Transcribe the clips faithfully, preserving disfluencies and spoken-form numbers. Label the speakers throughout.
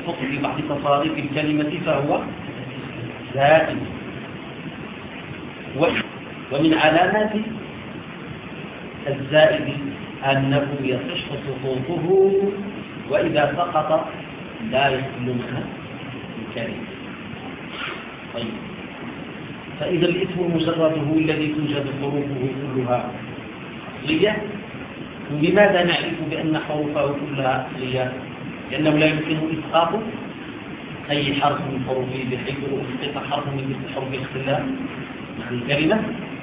Speaker 1: يسقط في بعض تصاريف الكلمة فهو زائد. ومن علامات الزائد أنه يصح سقوطه وإذا سقط لا يحل منها الكلمة. طيب، فإذا الاسم مجرده الذي توجد حروفه كلها أصلية، وبماذا نعرف بأن حروفه كلها أصلية؟ لأنه لا يمكن إسقاط أي حرف من حروفه بحيث يسقط حرف من مثل حروف الاختلاف عن الكلمة.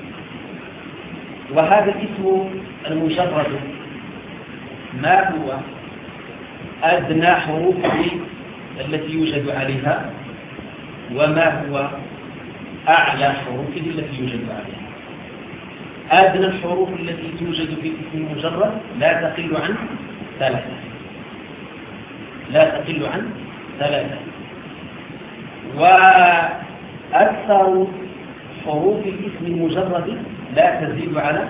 Speaker 1: وهذا الاسم المجرد ما هو أدنى حروفه التي يوجد عليها، وما هو أعلى حروفه التي يوجد عليها. أدنى الحروف التي توجد في الاسم المجرد لا تقل عن ثلاثة لا تقل عن ثلاثة وأكثر حروف الاسم المجرد لا تزيد على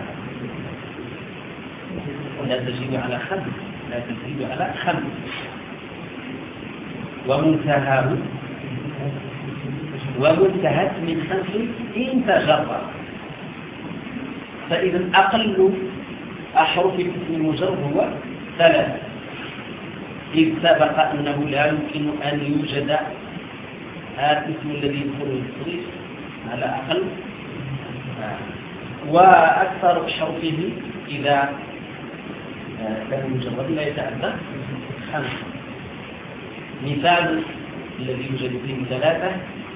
Speaker 1: لا تزيد على خمس لا تزيد على خمس ومنتهاه ومنتهت من خمس إن تجرد. فإذا أقل أحرف الاسم المجرد هو ثلاثة، إذ سبق أنه لا يمكن أن يوجد هذا الاسم الذي يدخل التصريف على أقل، وأكثر حروفه إذا كان مجرد لا يتعدى خمسة. مثال الذي يوجد فيه ثلاثة،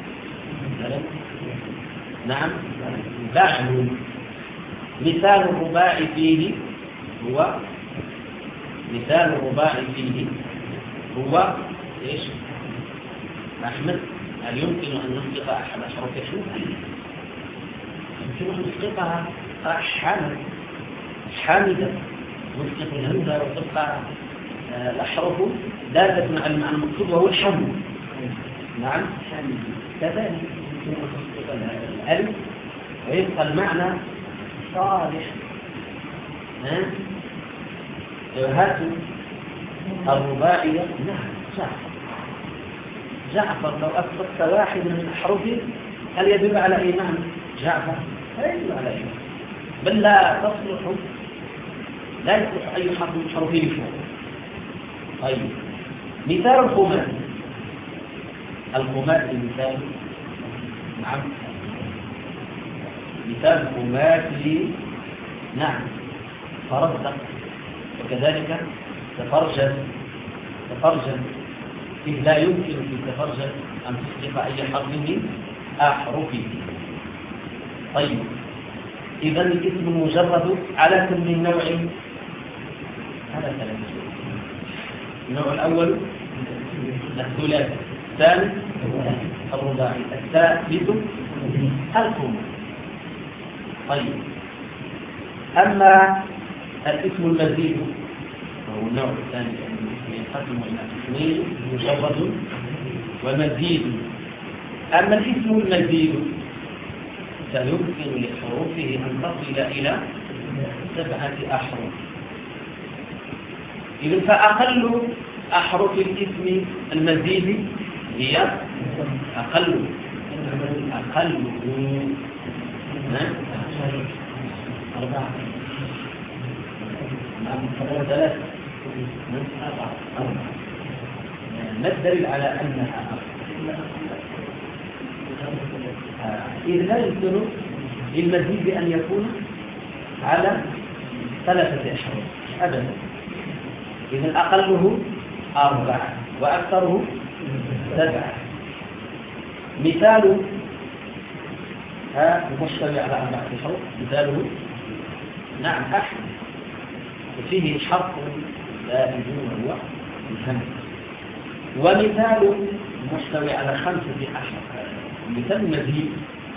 Speaker 1: نعم، بعل. مثال الرباعي فيه هو مثال الرباعي فيه هو ايش؟ أحمد، هل يمكن أن نسقط أحد أحرف الحروف؟ يمكن أن نسقطها حامد حامدة، نسقط الهمزة وتبقى الأحرف دالة على المعنى المقصود وهو الحمد. نعم، كذلك يمكن أن تسقط الألف ويبقى المعنى صالح. هاتوا الرباعية، نعم، جعفر جعفر لو أسقطت واحد من أحرفه هل يدل على أي معنى؟ جعفر لا يدل على أي معنى، بل لا تصلح لا يصلح أي حرف من حروفه لفوق. طيب، مثال الخماس الخماس مثال، نعم، مثال الخماس لي، نعم، فرزق، وكذلك تفرجل تفرجل إذ لا يمكن في تفرجل أن تسقط أي حرف من أحرفه. طيب، إذا الاسم المجرد على كم من نوع؟ على ثلاثة. النوع الأول الثلاثي، الثاني الرباعي، الثالث الخماسي. طيب، أما الاسم المزيد وهو النوع الثاني ينقسم إلى اسمين، مجرد ومزيد. أما الاسم المزيد فيمكن لحروفه أن تصل إلى سبعة أحرف. إذن فأقل أحرف الاسم المزيد هي أقل أقل أربعة ثلاثة أربعة أربعة. ما الدليل على أنها إذ لا يمكن للمزيد أن يكون على ثلاثة أحرف أبدا. إذن أقله أربعة وأكثره سبعة. مثال ها مشتمل على أربعة أحرف، مثاله نعم أحمد، وفيه حرف زائد وهو الهمز. ومثال مشتمل على خمسة أحرف، مثال مزيد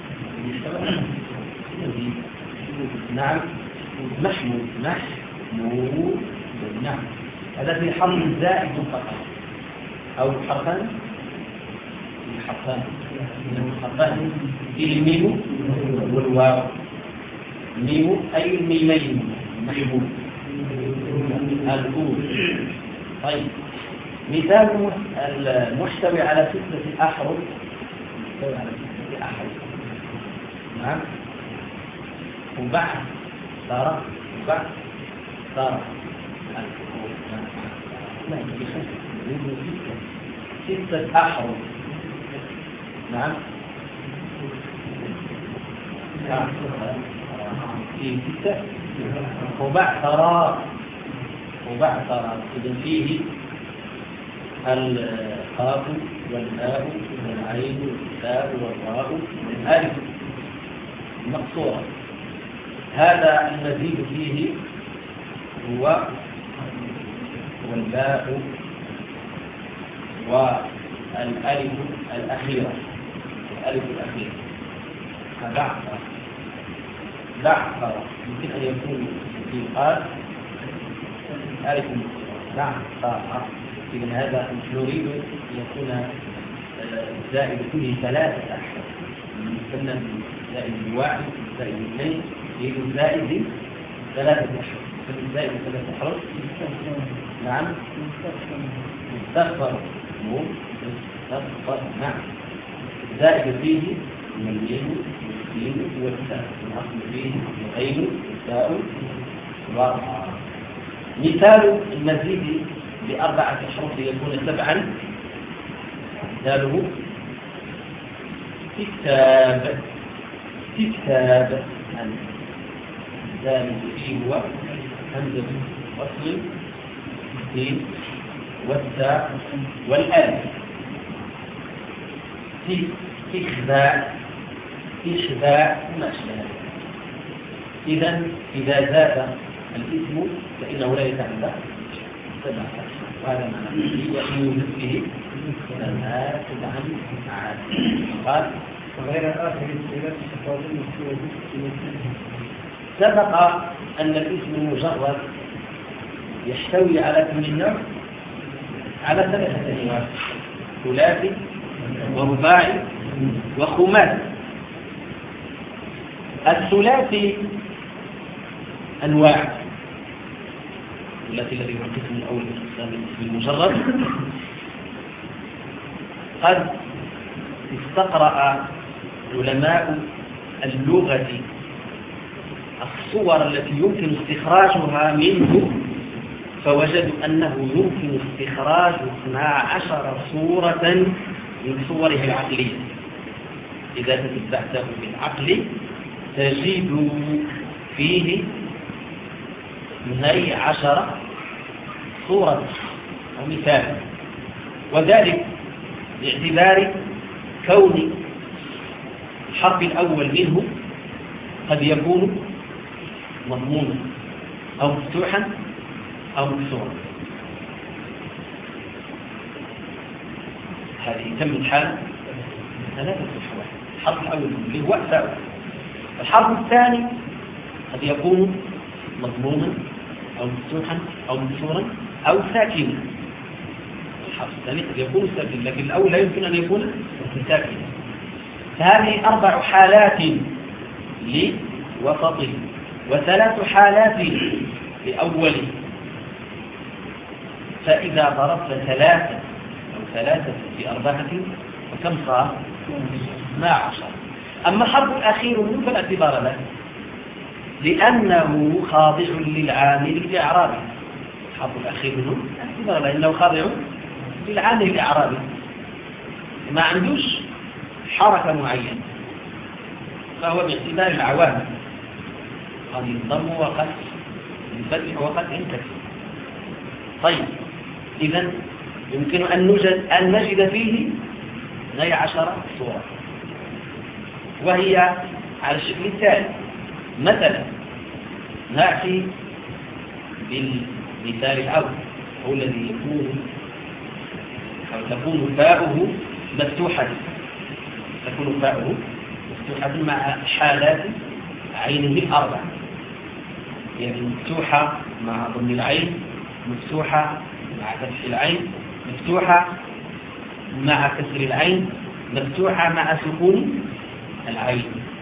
Speaker 1: مزيد نعم محمود محمود، نعم، هذا في حرف زائد فقط أو حرفان حرفان حرفان فيه الميم والواو. الميم أي الميمين محمود الأول. طيب، مثال المحتوي على ستة أحرف، محتوي على ستة أحرف. نعم. وبعد صار وبعد صار لا ستة أحرف. نعم. في ستة وبعثر وبعثر إذن فيه القاف والباء والعين والتاء والراء والألف مقصورة. هذا المزيد فيه هو والباء والألف الأخيرة، الألف الأخيرة. فبعثر بعثر يمكن أن يكون في قال ألف بعثر. إذن هذا نريد أن يكون الزائد فيه ثلاثة أحرف، مثلا زائد الواحد زائد الاثنين يريد الزائد ثلاثة أحرف. الزائد ثلاثة أحرف. نعم. مستغفر مستغفر. نعم. الزائد فيه المليين والسين والتاء، الأصل فيه الغين والتاء والراء. مثال المزيد بأربعة أحرف يكون سبعا. مثاله كتاب كتاب. الزائد فيه هو همزة وصل السين والتاء والألف. إخذاء إخذاء ما أشبه. إذا إذا زاد الاسم فإنه لا يتعدى سبعة. وهذا معنى وإن يوجد به لا تدعم عاد. قال وغير آخر الصيغة تفاضل سبق أن الاسم المجرد يحتوي على كل نوع على ثلاثة أنواع: ثلاثي ورباعي وخماسي. الثلاثي أنواع. الثلاثي الذي هو القسم الأول من أقسام الاسم المجرد قد استقرأ علماء اللغة الصور التي يمكن استخراجها منه، فوجدوا أنه يمكن استخراج اثنا عشر صورة من صوره العقلية. إذا تتبعته بالعقل تجد فيه اثني عشر صورة أو مثال، وذلك باعتبار كون الحرف الأول منه قد يكون مضمونا أو مفتوحا أو مكسورا. هذه تم الحال ثلاثة أحوال. الحرف الأول اللي هو أساء. الحرف الثاني قد يكون مضمونا أو مفتوحا أو مكسورا أو ساكنا. الحرف الثاني قد يكون ساكنا، لكن الأول لا يمكن أن يكون ساكنا. فهذه أربع حالات لوسطه وثلاث حالات لأوله. فإذا ضربت ثلاثة أو ثلاثة في أربعة فكم صار؟ اثنا عشر. أما الحرف الأخير منه فلا اعتبار له، لأنه خاضع للعامل الإعرابي. الحرف الأخير منه اعتبار له لأنه خاضع للعامل الإعرابي، ما عندوش حركة معينة، فهو باعتبار العوامل قد ينضم وقد ينفتح وقد ينكسر. طيب، إذن يمكن أن نجد, أن نجد فيه اثني عشر صورة، وهي على الشكل التالي. مثلا نأتي بالمثال الأول، هو الذي يكون أو تكون فاؤه مفتوحة تكون فاؤه مفتوحة مع حالات عينه الأربع، يعني مفتوحة مع ضم العين، مفتوحة مع فتح العين، مفتوحة مع كسر العين، مفتوحة مع سكون العين.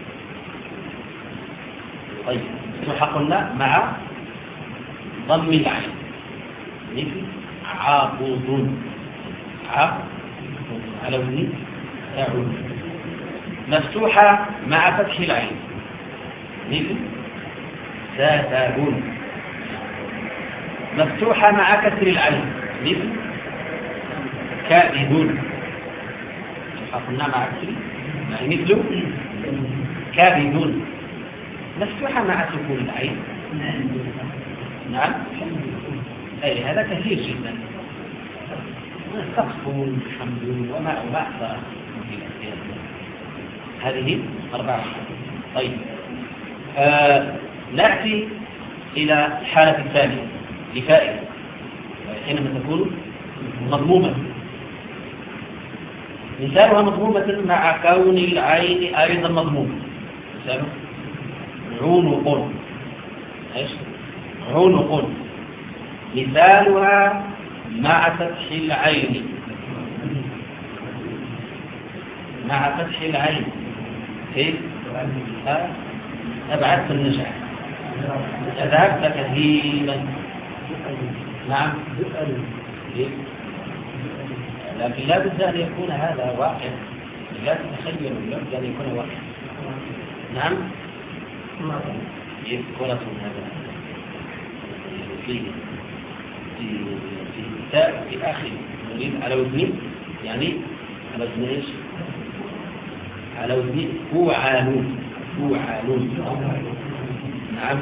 Speaker 1: طيب، مفتوحة قلنا مع ضم العين، مثل عاقود ع على وزن فاعل. مفتوحة مع فتح العين مثل ساترون. مفتوحة مع كسر العين مثل كاذب. قلنا مع كسر يعني مثل كاذب. مفتوحة مع سكون العين نعم أي هذا كثير جدا. سقف حمد وما وما أكثر. هذه أربعة. طيب آه نأتي إلى الحالة الثانية لفائدة حينما تكون مضمومة. مثالها مضمومة مع كون العين أيضا مضمومة. مثاله عنق. ايش عنق. مثالها مع فتح العين مع فتح العين كيف أبعدت النجاح أذهبت كثيرا. نعم لكن لا بد أن يكون هذا واقع. لا تتخيل لا بد أن يكون واقع. نعم كرة هذا في في في تاء في آخر نريد على وزن يعني على وزن إيش على وزن فوعالون. فوعالون نعم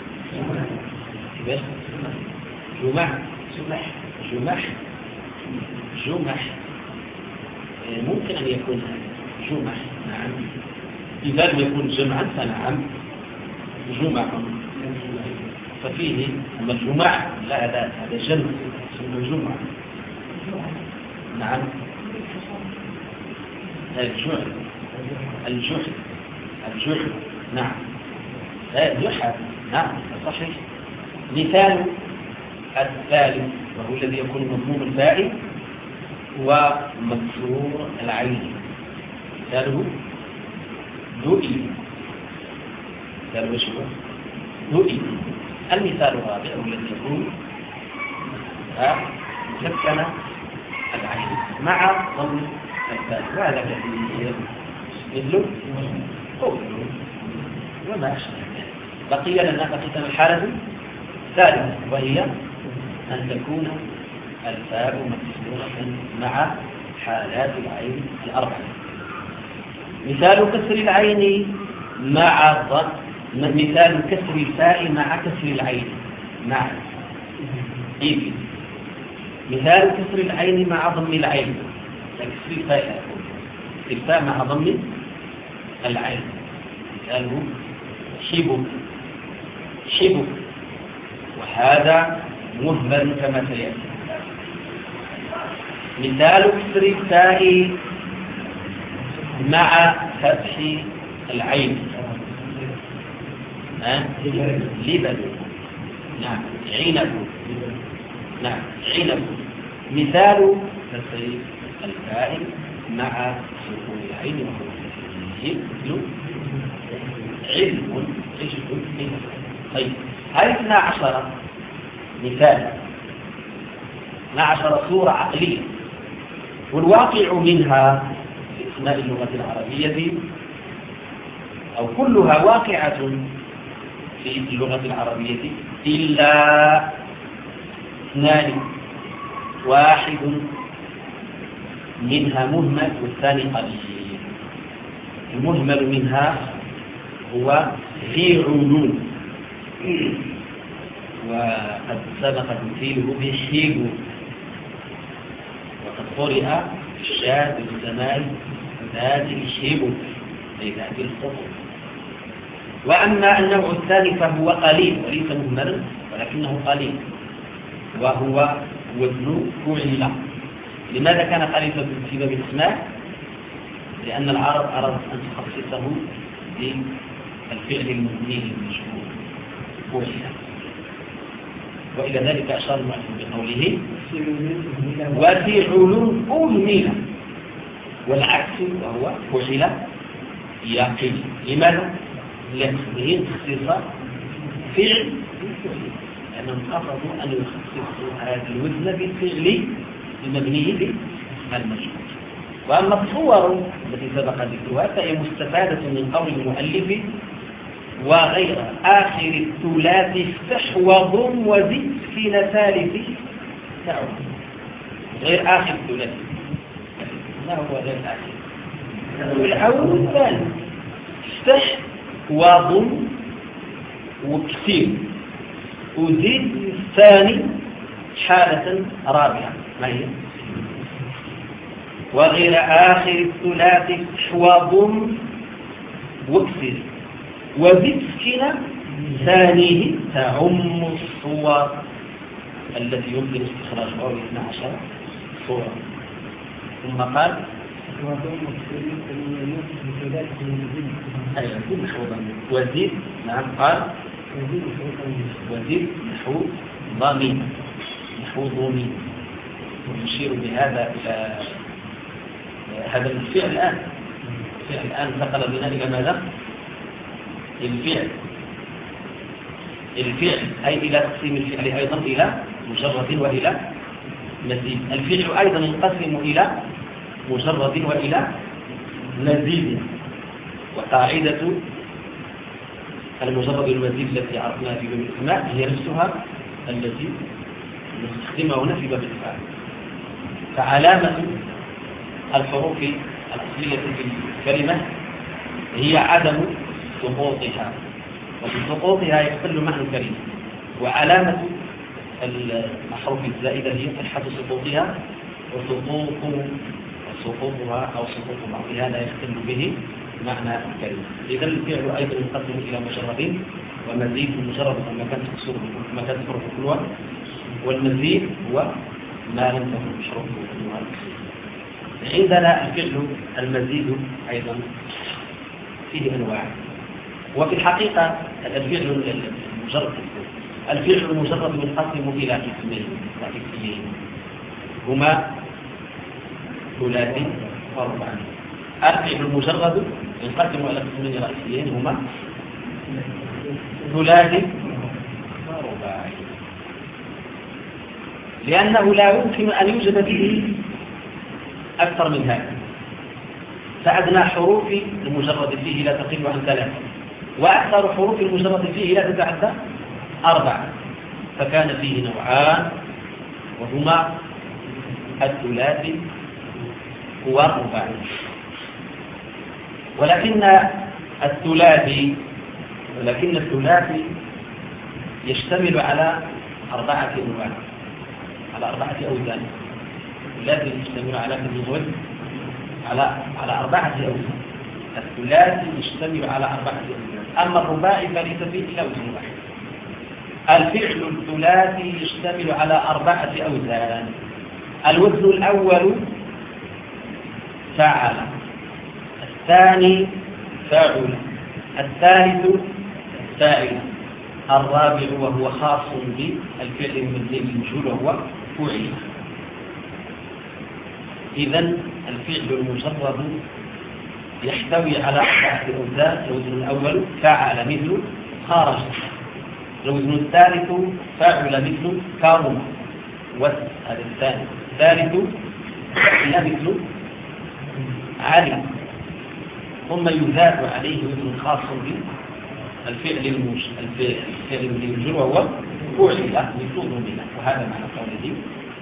Speaker 1: بس جمح جمح جمح جمح ممكن أن يكون جمح. نعم إذا لم يكون جمعا فنعم جمع. ففيه أما الجمع لا هذا هذا جمع اسمه جمع. نعم الجحر الجحر الجحر نعم الجحر نعم صحيح. مثال الثالث وهو الذي يكون مضموم الفاعل ومكسور العين. مثاله دؤي. مثاله ايش هو؟ دؤي. المثال الرابع الذي يكون مسكن العين مع ضم الفاء وهذا كثير مثل قول وما أشبه. بقي لنا بقيت الحالة الثالثة وهي أن تكون الفاء مكسورة مع حالات العين الأربعة. مثال كسر العين مع الضم. مثال كسر الفاء مع كسر العين مع إيه. مثال كسر العين مع ضم العين. كسر الفاء الفاء مع ضم العين. مثاله شبك شبك وهذا مهمل كما سيأتي. مثال كسر الفاء مع فتح العين لبن. نعم عنب. نعم عنب. مثال كسر الفاء مع سكون العين وهو مثل علم علم. طيب هذه اثنا عشر مثال اثنا عشر صورة عقلية والواقع منها في أسماء اللغة العربية أو كلها واقعة في اللغة العربية إلا اثنان. واحد منها مهمل والثاني قليل. المهمل منها هو في علوم وقد سبق تمثيله بحيب وقد قرئ الشاذ بالزمان ذات الشيب أي ذات الصفر. وأما النوع الثاني فهو قليل وليس مهملا ولكنه قليل وهو وزن فعل. لماذا كان قليلا في باب الاسماء؟ لأن العرب أردت أن تخصصه بالفعل المبني للمجهول فعل. وإلى ذلك أشار المؤلف بقوله وفي علوم أهمل والعكس وهو فعل يقل. لماذا؟ لأنه تخصيص فعل لأنهم قصدوا أن يخصصوا هذا الوزن بالفعل المبني المجهول. وأما الصور التي سبق ذكرها فهي مستفادة من قول المؤلف وغير آخر الثلاث افتح وضم وزد في ثالث تعود. غير آخر الثلاث ما هو غير آخر؟ الأول والثاني افتح وضم وكثير وزد الثاني حالة رابعة ما هي؟ وغير آخر الثلاث افتح وضم وكثير وزد سكنة ثانيه تعم الصور التي يمكن استخراجها واثنى عشر صورة. ثم قال وزد نعم قال وزد نحو ضمين نحو ضمين ونشير بهذا إلى هذا الفعل الآن. الفعل الآن انتقل بنا إلى ماذا؟ الفعل الفعل أي إلى تقسيم الفعل أيضا إلى مجرد وإلى مزيد. الفعل أيضا ينقسم إلى مجرد وإلى مزيد. وقاعدة المجرد والمزيد التي عرفناها في باب الإسماء هي نفسها التي نستخدمها هنا في باب الإفعال. فعلامة الحروف الأصلية في الكلمة هي عدم سقوطها، وبسقوطها يختل معنى الكلمة. وعلامة الحروف الزائدة هي صحة سقوطها وسقوط سقوطها أو سقوط بعضها لا يختل به معنى الكلمة. إذا الفعل أيضا ينقسم إلى مجرد ومزيد. المجرد ما كانت تكسره ما كانت حروف كلها، والمزيد هو ما لم تكن حروف كلها. عندنا الفعل المزيد أيضا فيه أنواع. وفي الحقيقة الفعل المجرد الفعل المجرد ينقسم إلى قسمين رئيسيين هما ثلاثي ورباعي. الفعل المجرد ينقسم إلى قسمين رئيسيين هما ثلاثي ورباعي، لأنه لا يمكن أن يوجد فيه أكثر من هذا. فأدنى حروف المجرد فيه لا تقل عن ثلاثة، وأكثر حروف المجرد فيه لا تتعدى أربعة. فكان فيه نوعان وهما الثلاثي والرباعي. ولكن الثلاثي ولكن الثلاثي يشتمل على أربعة أنواع على أربعة أوزان. الثلاثي يشتمل على كم وزن؟ على على أربعة أوزان. الثلاثي يشتمل على أربعة أوزان، أما الرباعي فليس فيه إلا وزن واحد. الفعل الثلاثي يشتمل على أربعة أوزان. الوزن الأول فعل، الثاني فاعل، الثالث فاعل، الرابع وهو خاص بالفعل المبني للمجهول وهو فعل. إذن الفعل المجرد يحتوي على أربعة أوزان. الوزن الأول فعل مثل خرج، الوزن الثالث فاعل مثل كرم، هذا الثاني. الثالث فعل مثل علم، ثم يزاد عليه وزن خاص بالفعل المجهول وهو فعل مثل ضمن. وهذا معنى قوله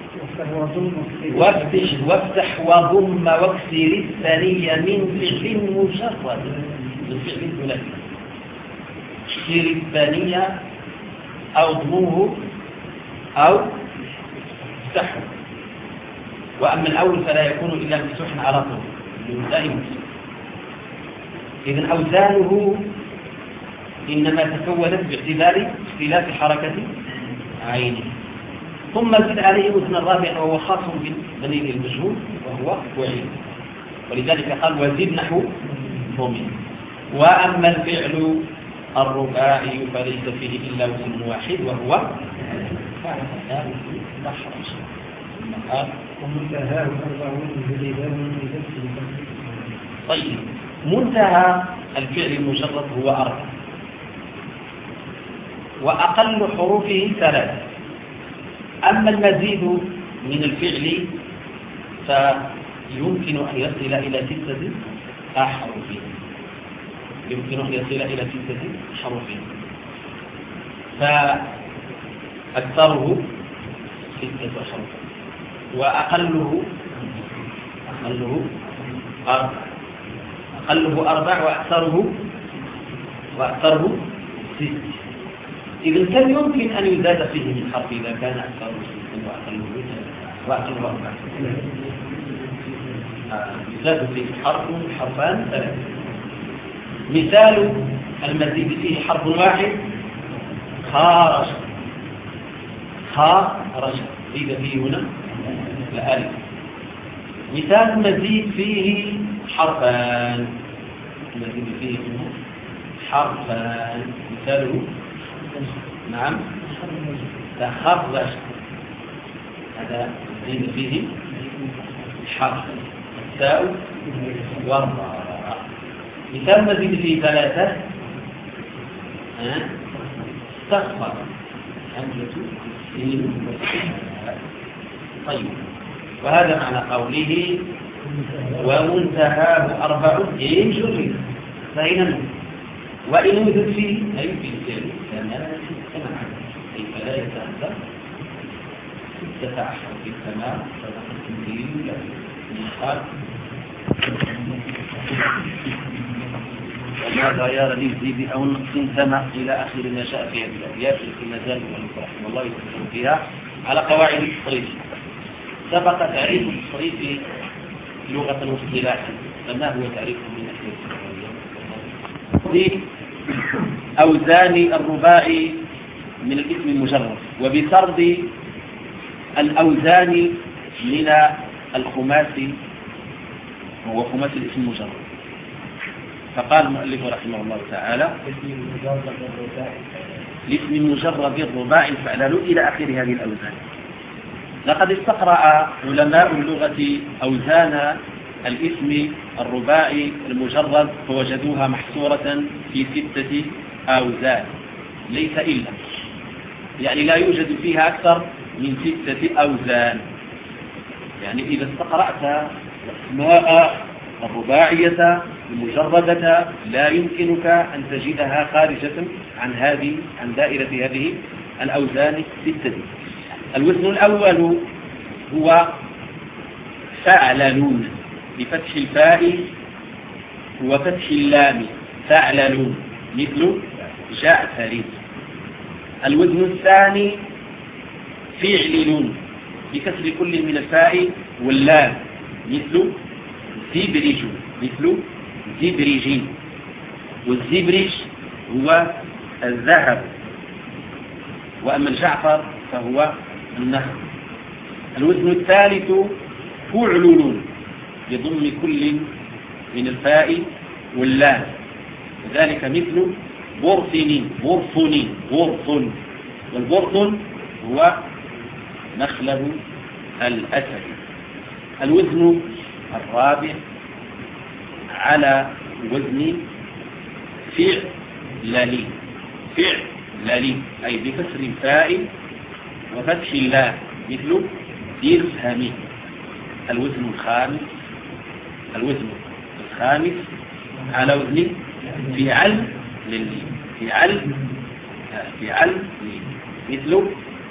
Speaker 1: وافتح وافتح وضم واكسر الثانية من فعل مجرد من فعل ثلاثي. اكسر الثانية أو ضموه أو افتحه. وأما الأول فلا يكون إلا مفتوحا على طول دائما. إذن أوزانه إنما تكونت باعتبار اختلاف حركة عينه. ثم زد عليه وزن الرابع وهو خاص بالضمير المجهول وهو فعل، ولذلك قال وزد نحو ضمير. وأما الفعل الرباعي فليس فيه إلا وزن واحد وهو فعل. قال
Speaker 2: ومنتهاه أربعون بالإبان من.
Speaker 1: طيب، منتهى الفعل المجرد هو أربع، وأقل حروفه ثلاث. أما المزيد من الفعل فيمكن أن يصل إلى ستة أحرف يمكن أن يصل إلى ستة حروف فأكثره ستة حروف وأقله أقله أربع أقله أربع وأكثره وأكثره ست. إذن كم يمكن أن يزاد فيه من حرف إذا كان أكثره ست وأقله وأقله أربع؟ يزاد فيه حرف حرفان ثلاثة. مثال المزيد فيه حرف واحد خارج خارج زيد فيه هنا الألف. مثال المزيد فيه حرفان المزيد فيه هنا حرفان مثاله نعم تخرج هذا زيد فيه حرف التاء والراء. مثال مزيد فيه ثلاثة استغفر همزة السين. طيب وهذا معنى قوله ومنتهاه أربع إن جرد فإن وإن وجد فيه أي في الجرد كما أي فلا يتأثر ستة عشر في السماء فتقسم له قال وماذا يرى للزيد أو النقص سمع إلى آخر ما شاء في هذه الأبيات في مجال رحمه الله يتكلم فيها على قواعد التصريف. سبق تعريف التصريف لغة واصطلاحا فما هو تعريفه من ناحية أوزان الرباعي من الاسم المجرد وبسرد الأوزان من الخماسي وهو خماسي الاسم المجرد. فقال المؤلف رحمه الله تعالى الاسم المجرد الرباعي الفعلان إلى آخر هذه الأوزان. لقد استقرأ علماء اللغة أوزان الاسم الرباعي المجرد فوجدوها محصورة في ستة أوزان ليس إلا يعني لا يوجد فيها أكثر من ستة أوزان. يعني إذا استقرأت الأسماء الرباعية المجردة لا يمكنك أن تجدها خارجة عن هذه عن دائرة هذه الأوزان الستة. الوزن الأول هو فعللون بفتح الفاء وفتح اللام فعللون مثل جعفر. الوزن الثاني فعللون بكسر كل من الفاء واللام مثل زبرج مثل زبرج. والزبرج هو الذهب وأما الجعفر فهو النخل. الوزن الثالث فعللون بضم كل من الفاء واللام وذلك مثل برثن برثن برثن. والبرثن هو نخله الأسد. الوزن الرابع على وزن فعلل فعلل أي بكسر الفاء وفتح اللام مثل درهم. الوزن الخامس الوزن الخامس على وزن فعل للي فعل فعل مثل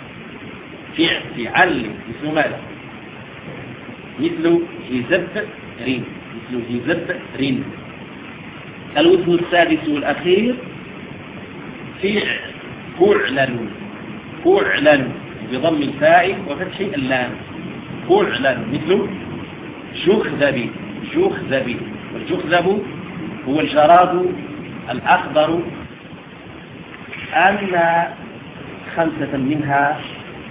Speaker 1: فعل مثل ماذا مثل هزبرين مثل هزبرين. الوزن السادس والأخير فعلل فعلل بضم الفاء وفتح اللام فعلل مثل جخذب جخذب. والجخذب هو الجراد الأخضر. أن خمسة منها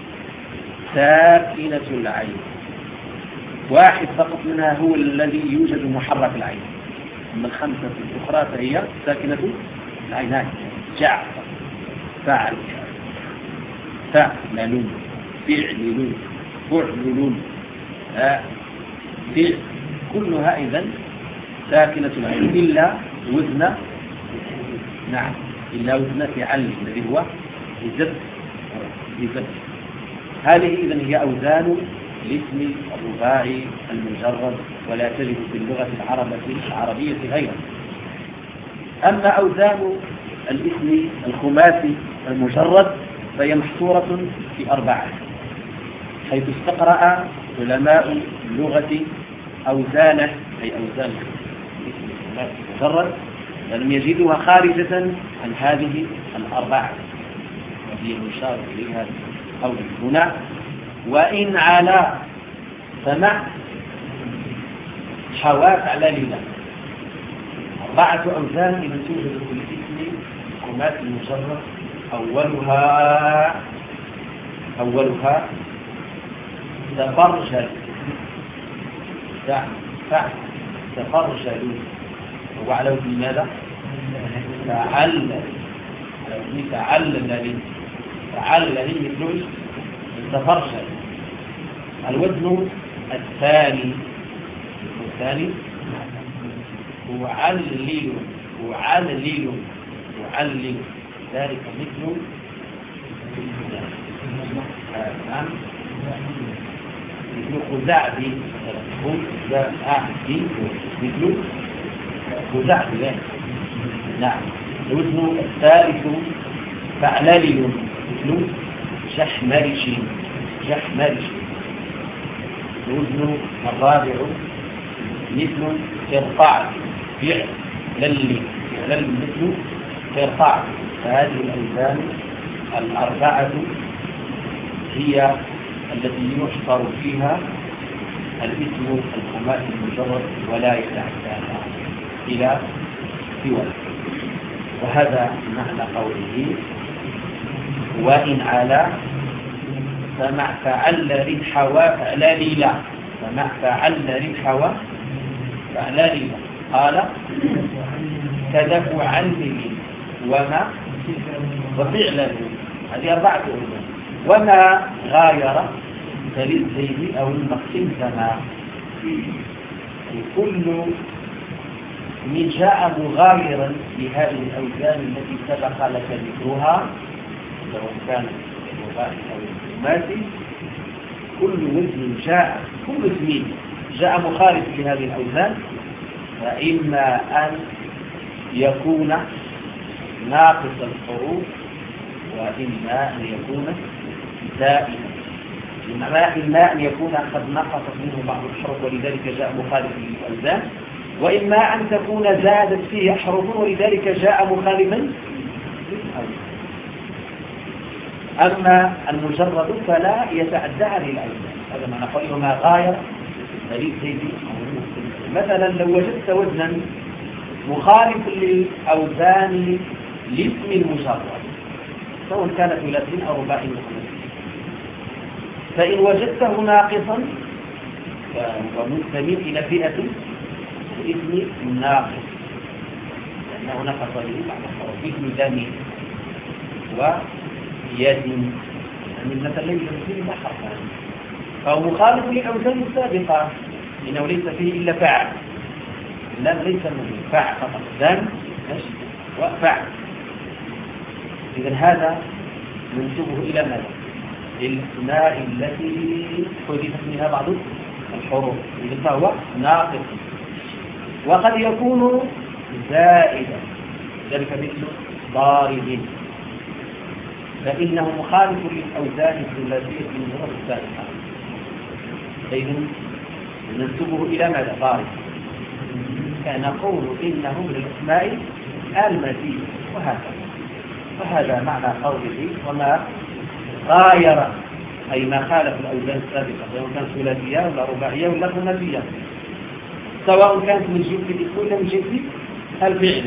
Speaker 1: ساكنة العين واحد فقط منها هو الذي يوجد محرك العين أما الخمسة الأخرى فهي ساكنة العينات. جعفر فعل فعللون فعللون فعللون فعل كلها إذن ساكنة العين إلا وزن نعم إلا وزن فعل الذي هو يزد يزد. هذه إذن هي أوزان الاسم الرباعي المجرد، ولا تجد في اللغة العربية غيره. أما أوزان الاسم الخماسي المجرد فهي محصورة في أربعة، حيث استقرأ علماء اللغة أوزانه، أي أوزان الاسم الخماسي المجرد، لم يجدوها خارجة عن هذه الأربعة، وهي المشار إليها قوله هنا: وإن على فمع حواء فعل لله. أربعة أوزان إذا توجد في الاسم الخماسي المجرد. أولها أولها تفرجل، فعل تفرجل، وعلى وزن ماذا؟ تعلل، على وزن تعلل، تعلل هي مثل تفرجل. الوزن الثاني الثاني أعلل، أعلل، أعلل، ذلك مثل مثل خزعبي، خزعبي، مثل خزعبي. نعم. الوزن الثالث فعلل، مثل جحمرش، جحمرش. الوزن الرابع مثل ترفع، فعل للي، فعل مثل ترفع. فهذه الأوزان الأربعة هي التي يحصر فيها الاسم الخماسي المجرد ولا يتعدى إلى سوى. وهذا معنى قوله: وإن على فمع فعل رنحوى فعل ليلى، فمع فعل رنحوى فعل ليلى. قال: كدفع عني وما وفعله. هذه أربعة أوزان. وما غاير كالزيد أو المقسم كما. كل من جاء مغايرا لهذه الأوزان التي سبق لك ذكرها، سواء كان الرباعي أو الخماسي، كل وزن جاء، كل اسم جاء مخالف لهذه الأوزان، فإما أن يكون ناقص الحروف، وإما أن يكون زائدا. إما أن يكون قد نقصت منه بعض الحروف ولذلك جاء مخالف للأوزان، وإما أن تكون زادت فيه حروف ولذلك جاء مخالفا للأوزان. أما المجرد فلا يتعدى هذه الأوزان. هذا معنى قوله: ما غاير كالزيد. مثلا لو وجدت وزنا مخالف للأوزان لاسم المجرد، سواء كان ثلاثي أو رباعي، فإن وجدته ناقصا ومنتمي إلى فئة الاسم الناقص، لأنه نقص به بعض الحروف، مثل دم ويد، يعني مثلا ليس فيه إلا حرفان، فهو مخالف للأوزان السابقة، إنه ليس فيه إلا فعل، لا ليس منه فعل فقط، دم وفعل. إذن هذا منسوبه إلى ماذا؟ الأسماء التي حذفت منها بعض الحروف، إذن فهو ناقص. وقد يكون زائدا، ذلك مثل ضارب، فإنه مخالف للأوزان الثلاثية من المرة السابقة، إذن ننسبه إلى ماذا؟ ضارب. فنقول إنه من الأسماء المزيد، وهكذا. وهذا معنى قوله: وما غاير، أي ما خالف الأوزان السابقة، سواء كانت ثلاثية ولا رباعية ولا خماسية، سواء كانت من جنس الاسم ولا من جنس الفعل.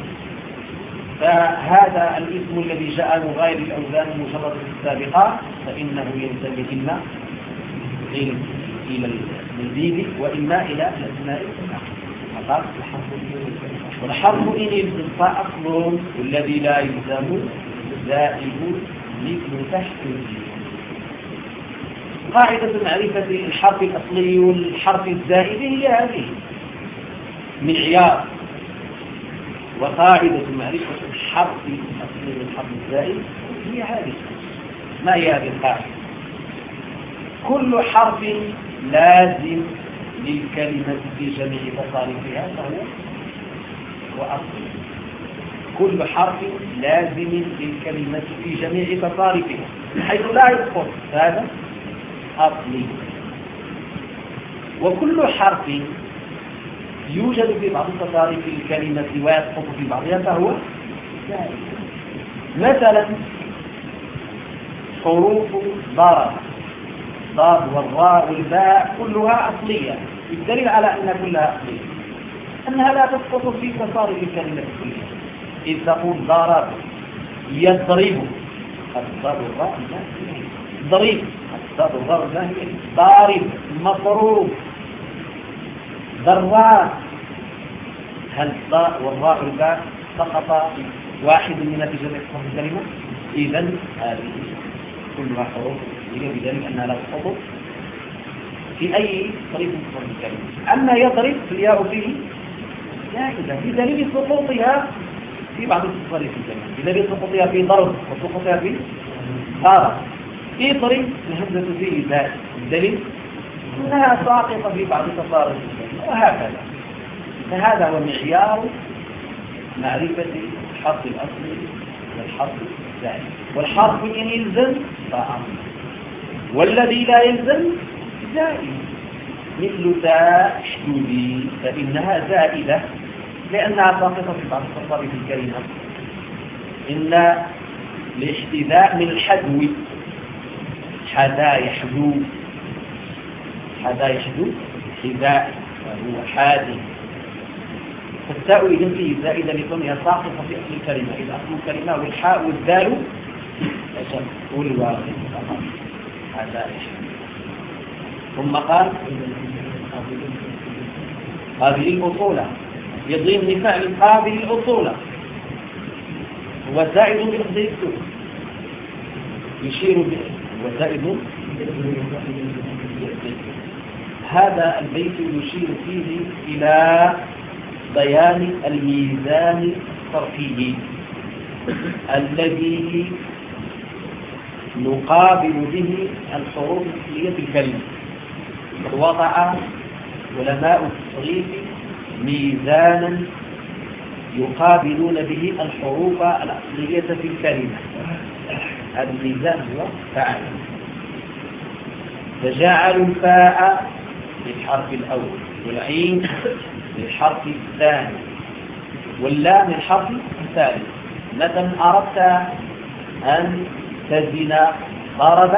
Speaker 1: فهذا الاسم الذي جاء مغاير الأوزان المجردة السابقة فإنه ينتمي إما إلى المزيد وإما إلى الأسماء فقط. والحرف إن يلزم فأصل، والذي لا يلزم زائد مثل تحت. قاعدة معرفة الحرف الأصلي والحرف الزائد هي هذه معيار، وقاعدة معرفة الحرف الأصلي والحرف الزائد هي هذه. ما هي هذه القاعدة؟ كل حرف لازم للكلمة في جميع تصاريفها فهو وأصل. كل حرف لازم للكلمة في جميع تصاريفها حيث لا يسقط هذا أصلي. وكل حرف يوجد في بعض تصاريف الكلمة ويسقط في بعضها فهو زائد. مثلا حروف ضرب ضاد والراء والباء كلها أصلية، الدليل على أن كلها أصلية أنها لا تسقط في تصاريف الكلمة كلها. إذ تقول ضرب يضرب الضاد والراء ضرب الضاد والراء ضارب مضروب ضرات. هل الضاء والراء والباء سقط واحد من نتيجة حروف الكلمة؟ إذا هذه كلها حروف بدليل أنها لا تسقط في أي طريق من حروف الكلمة. أما يضرب فالياء فيه زائدة بدليل سقوطها في بعض التصاريف الكلمة، بدليل سقوطها في ضرب وسقوطها في ضرب. في طريق الهمزة فيه زائد بدليل أنها ساقطة في بعض تصاريف الكلمة، وهكذا. فهذا هو معيار معرفة الحرف الأصلي والحرف الزائد. والحرف إن يلزم فأصل، والذي لا يلزم زائد. مثل تاء شدودي فإنها زائدة لأنها ساقطة في بعض التصاريف الكلمة. إن الاحتذاء من الحذو، حذا يحذو حذا يحذو حذاء وهو حاذي. فالتاء إذن فيه زائدة لكونها ساقطة في أصل الكلمة. إذا أصل الكلمة والحاء والدال والواو هذا يحذو. ثم قال هذه الأصول يضيم لفعل هذه الأصول هو زائد بلفظ السوء يشير به وزائد. هذا البيت يشير فيه إلى بيان الميزان الصرفي الذي نقابل به الحروف الأصلية في الكلمة. وضع علماء التصريف ميزانا يقابلون به الحروف الأصلية في الكلمة. هذا الميزان هو فاعل. فجعلوا الفاء للحرف الأول والعين للحرف الثاني واللام للحرف الثالث. مثلا أردت أن تزن ضرب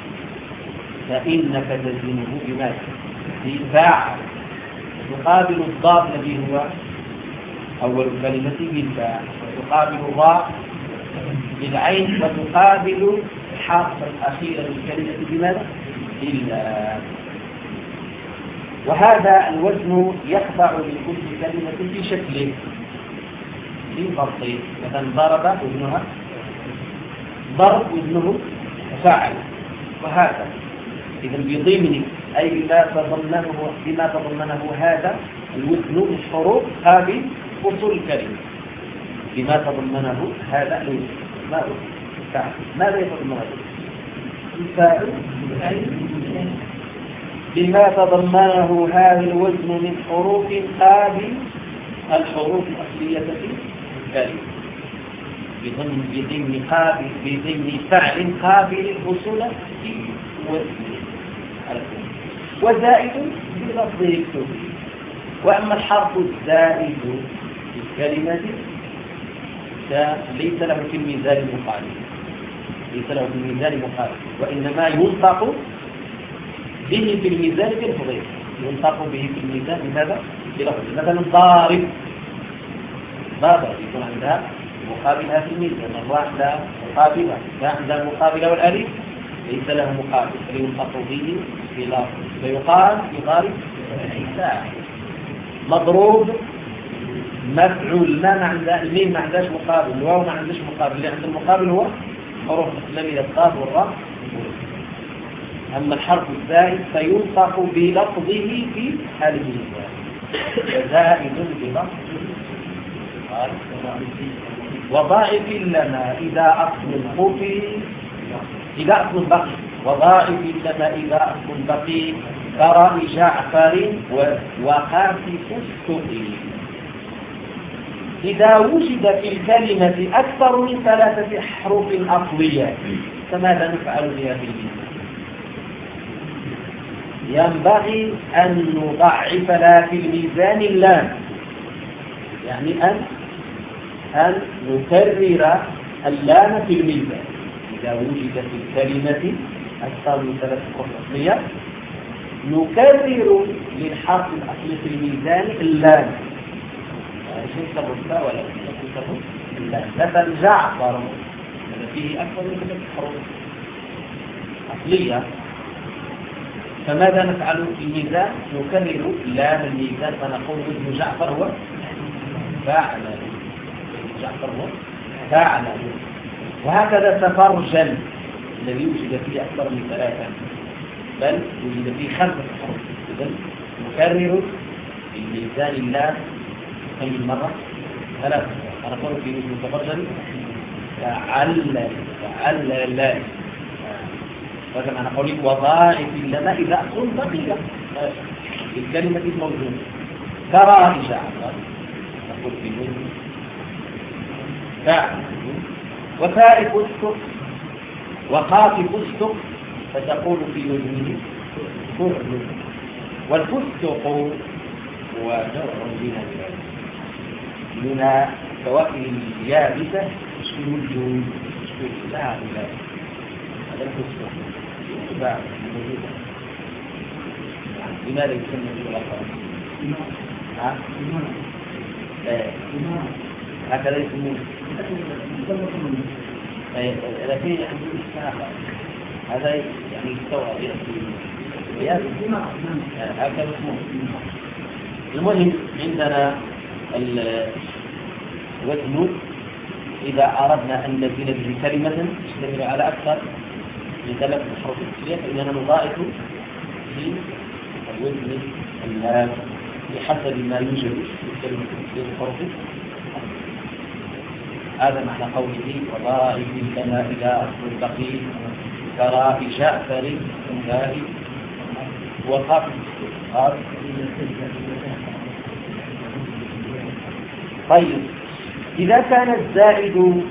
Speaker 1: فإنك تزنه بماذا؟ بالفاعل. تقابل الضاد الذي هو أول الكلمة بالفاء، وتقابل الراء بالعين، وتقابل الحرف الأخير للكلمة بماذا؟ باللام. وهذا الوزن يخضع لكل كلمة في شكله في ضبطه. مثلا ضرب وزنها ضرب وزنه فعل، وهذا إذا بضمن أي بما تضمنه بما تضمنه هذا الوزن الحروف هذه أصول الكلمة. بما تضمنه هذا الوزن ما فعل. ماذا يتضمن الفاعل؟ بما تضمنه هذا الوزن من حروف هذه الحروف الأصلية في الكلمة بضمن بضمن قابل بضمن فعل قابل الحصول في وزن. وزائد بلفظه الكلي. وأما الحرف الزائد في الكلمة ليس له في الميزان المقابل ليس له في الميزان المقابل وإنما ينطق به في الميزان بالفضيل. ينطق به في الميزان بماذا؟ بلفظه. مثلا ضارب ضارب يكون عندها مقابلها في الميزان. الراء لا مقابلة، لا عندها مقابلة، والألف ليس له مقابل فينطق به بلفظه فيقال يضارب الحساب. مضروب مفعول ما عندها الميم ما عندهاش مقابل، الواو ما عندهاش مقابل، اللي عند المقابل هو حروف الأسلامية الضاد والراء. أما الحرف الزائد فينطق بلفظه في حال الميزان. وزائد بلفظه وضاعف لنا إذا أصل خفي إذا أصل بقي وظائف لما إذا أصل بقي كرأي جعفر وخاف فستق. إذا وجد في الكلمة أكثر من ثلاثة حروف أصلية فماذا نفعل بها في الميزان؟ ينبغي أن نضعف لها في الميزان اللام، يعني أن أن نكرر اللام في الميزان. إذا وجد في الكلمة أكثر من ثلاثة حروف أصلية نكرر للحرف الأصلي في الميزان اللام. شو يسمى الباء ولا يسمى اللام؟ مثلا جعفر هذا فيه أكثر من ثلاثة حروف أصلية، فماذا نفعل في الميزان؟ نكرر لام الميزان فنقول ابن جعفر هو فاعل، جعفر هو فاعل. وهكذا تفرجل الذي وجد فيه أكثر من ثلاثة بل وجد فيه خمسة حروف، إذن نكرر في الميزان اللام كم مرة؟ ثلاثة. فنقول في مثل تفرجل فعل فعل لا. وكما أنا قولي وظائف لما إذا أصل بقية الكلمة موجودة كراء جعفر نقول في مثل فاعل، وفاء فستق وخاف فستق فتقول في وزنه فعل. والفستق هو نوع من من فواكه اليابسة تشكل الجود تشكل لها هذا الفستق بعد موجودة. لماذا يسمى بالغفر؟ ها؟ هكذا يسمون لكن هذا يعني يستوى هكذا اسمه. المهم عندنا الوزن إذا أردنا أن نزيد به كلمة تشتمل على أكثر من ثلاث حروف أصلية فإننا نضاعف في الوزن اللام بحسب ما يوجد في الكلمة في الحروف. هذا معنى قوله وظائف كما إذا أصل البقي كراء جعفر وفاء وخاف. طيب إذا كان الزائد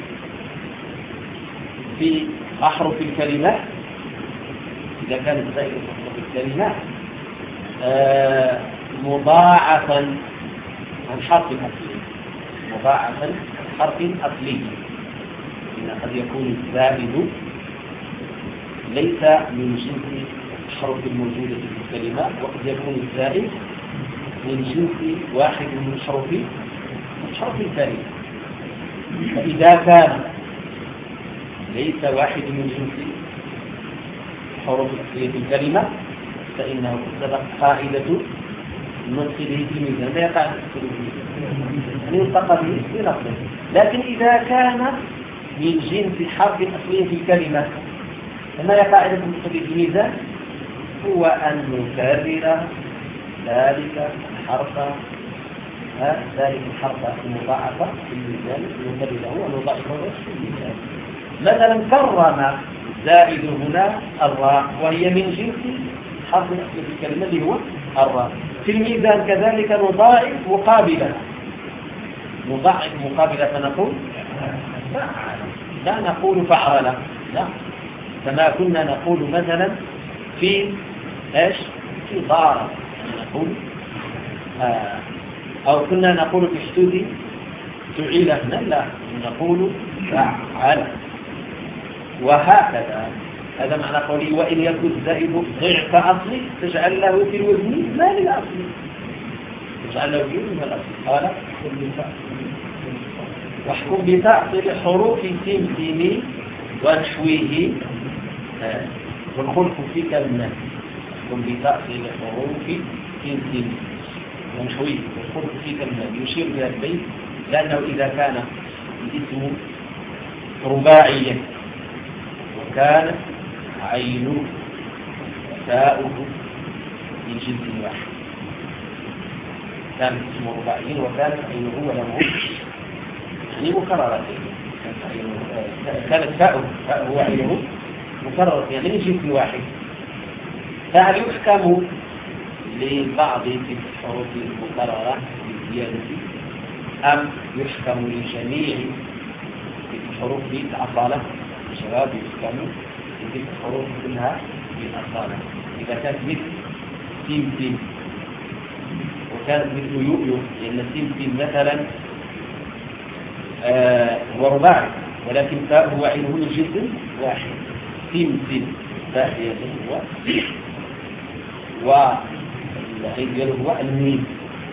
Speaker 1: في أحرف الكلمة إذا كان الزائد في أحرف الكلمة آه مضاعفا عن حرف أصلي مضاعفا عن حرف أصلي إن قد يكون الزائد ليس من جنس الحروف الموجودة في الكلمة وقد يكون الزائد من جنس واحد من الحروف حرف الكلمة. فإذا كان ليس واحد من جنس حروف الكلمة فإنه سبق قاعدة النطق به في الميزان لا يقع أن ينطق به في لفظه. لكن إذا كان من جنس حرف أصلي في الكلمة فما هي قاعدة النطق به في الميزان؟ هو أن نكرر ذلك الحرف ذلك الحرف المضاعفة في الميزان نكرره ونضاعفه في الميزان. مثلا كرم زائد هنا الراء وهي من جنس حرف الأصل في الكلمة اللي هو الراء. في الميزان كذلك نضاعف مقابلة نضاعف مقابلة فنقول فعل لا نقول فعل لا كما كنا نقول مثلا في ايش في ضارب نقول آه أو كنا نقول في حدود فعل هنا لا نقول فعل. وهكذا هذا معنى قولي وإن يكن الزائد ضعف أصلي تجعل له في الوزن ما للأصل تجعل له في الوزن ما للأصل. قال واحكم بتعطيل حروف سمسم ونحوه والخلق في كلمة. واحكم بتعطيل حروف سمسم ونحوه والخلق في كلمة يشير بها البيت لأنه إذا كان الاسم رباعيا وكانت عينه تاؤه من جنس واحد كان اسم رباعي وكانت عينه وله يعني مكررة كانت تاؤه وعينه مكررة يعني من جنس واحد، فهل يحكم لبعض الحروف المكررة بالزيادة أم يحكم لجميع الحروف بالأصالة؟ الجواب يحكم لتلك الحروف كلها بالأصالة. إذا كانت مثل سين سين وكانت مثل يؤيو، لأن سين سين مثلا آه هو رباعي ولكن فاء هو عينه من جنس واحد، سين سين فاء هو والعين دياله هو الميم،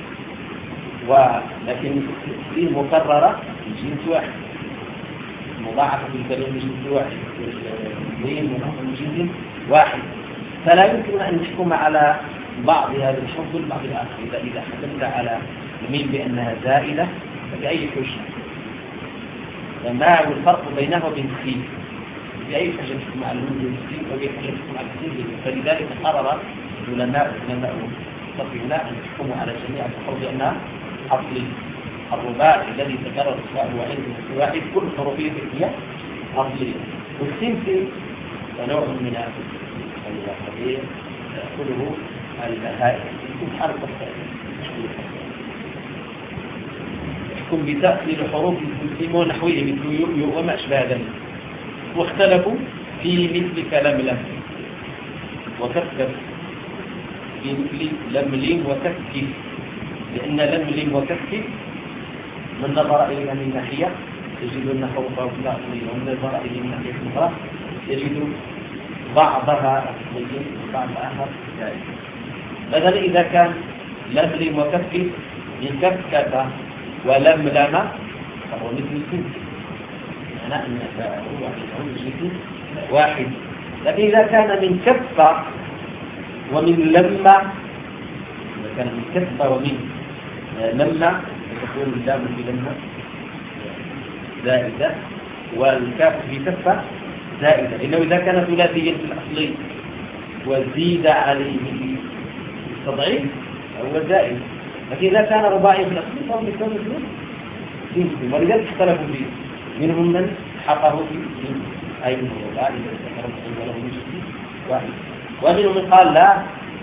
Speaker 1: ولكن سين مكررة من جنس واحد، مضاعفة بالكلمة من جنس واحد، الميم مضاعفة من جنس واحد، فلا يمكن أن نحكم على بعض هذه الحروف والبعض الآخر. إذا إذا حكمت على الميم بأنها زائدة فبأي حجة؟ ما هو الفرق بينها وبين السين؟ بأي حجة نحكم على الميم والسين وبأي حجة نحكم على السين؟ فلذلك قرر العلماء علماء الصرف أن يحكموا على جميع الحروف بأنها أصلي. الرباعي الذي تكرر سواء هو عند واحد كل حروفه هي أصلية، والسين سين ونوع من الحديث تأكله البهائم يكون حرف الثاني. يحكم بتأثير حروف المسلم ونحوه مثل يؤ وما أشبه ذلك. واختلفوا في مثل كلام لم وكفكف، في مثل لمليم وكفكف، لأن لمليم وكفكف من نظر إليها من ناحية يجد أن حروفها لا أصلية، ومن نظر إليها من ناحية أخرى يجد بعضها أصلية وبعض آخر زائد. مثلا إذا كان لملم وكفكف من كفكف ولملم فهو مثل السنس، معنى أن هو مثل واحد. لكن إذا كان من كف ومن لم، إذا كان من كف ومن لم تكون اللام في لم زائدة والكاف في كفة زائدة، لأنه إذا كان ثلاثيا في الأصلي وزيد عليه التضعيف هو زائد، لكن إذا كان رباعي في الأصلي فهو مثل مثل، ولذلك اختلفوا فيه، منهم من حقه في أي من الرباعي إذا ذكر وله مجلس واحد، ومنهم من قال لا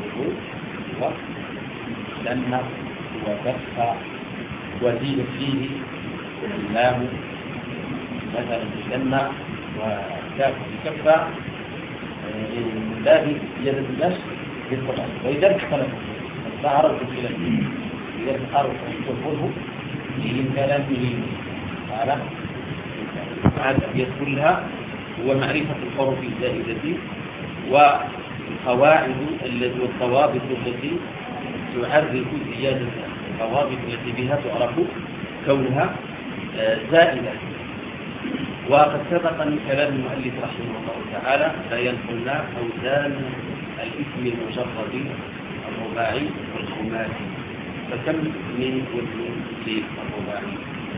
Speaker 1: لأنه وكفى وزيد فيه اللام مثلا بجنة وكاف بكفى من باب زيادة النفس بالطبع، ولذلك اختلفوا ظهر الخلاف. لذلك قالوا تقوله فيه كلام به قال هذا يدخلها هو معرفة الحروف الزائدة والقواعد التي والضوابط التي تعرف زيادة الضوابط التي بها تعرف كونها زائدة. وقد سبق من كلام المؤلف رحمه الله تعالى بيان قلنا أوزان الاسم المجرد الرباعي والخماسي، فكم من وزن للرباعي؟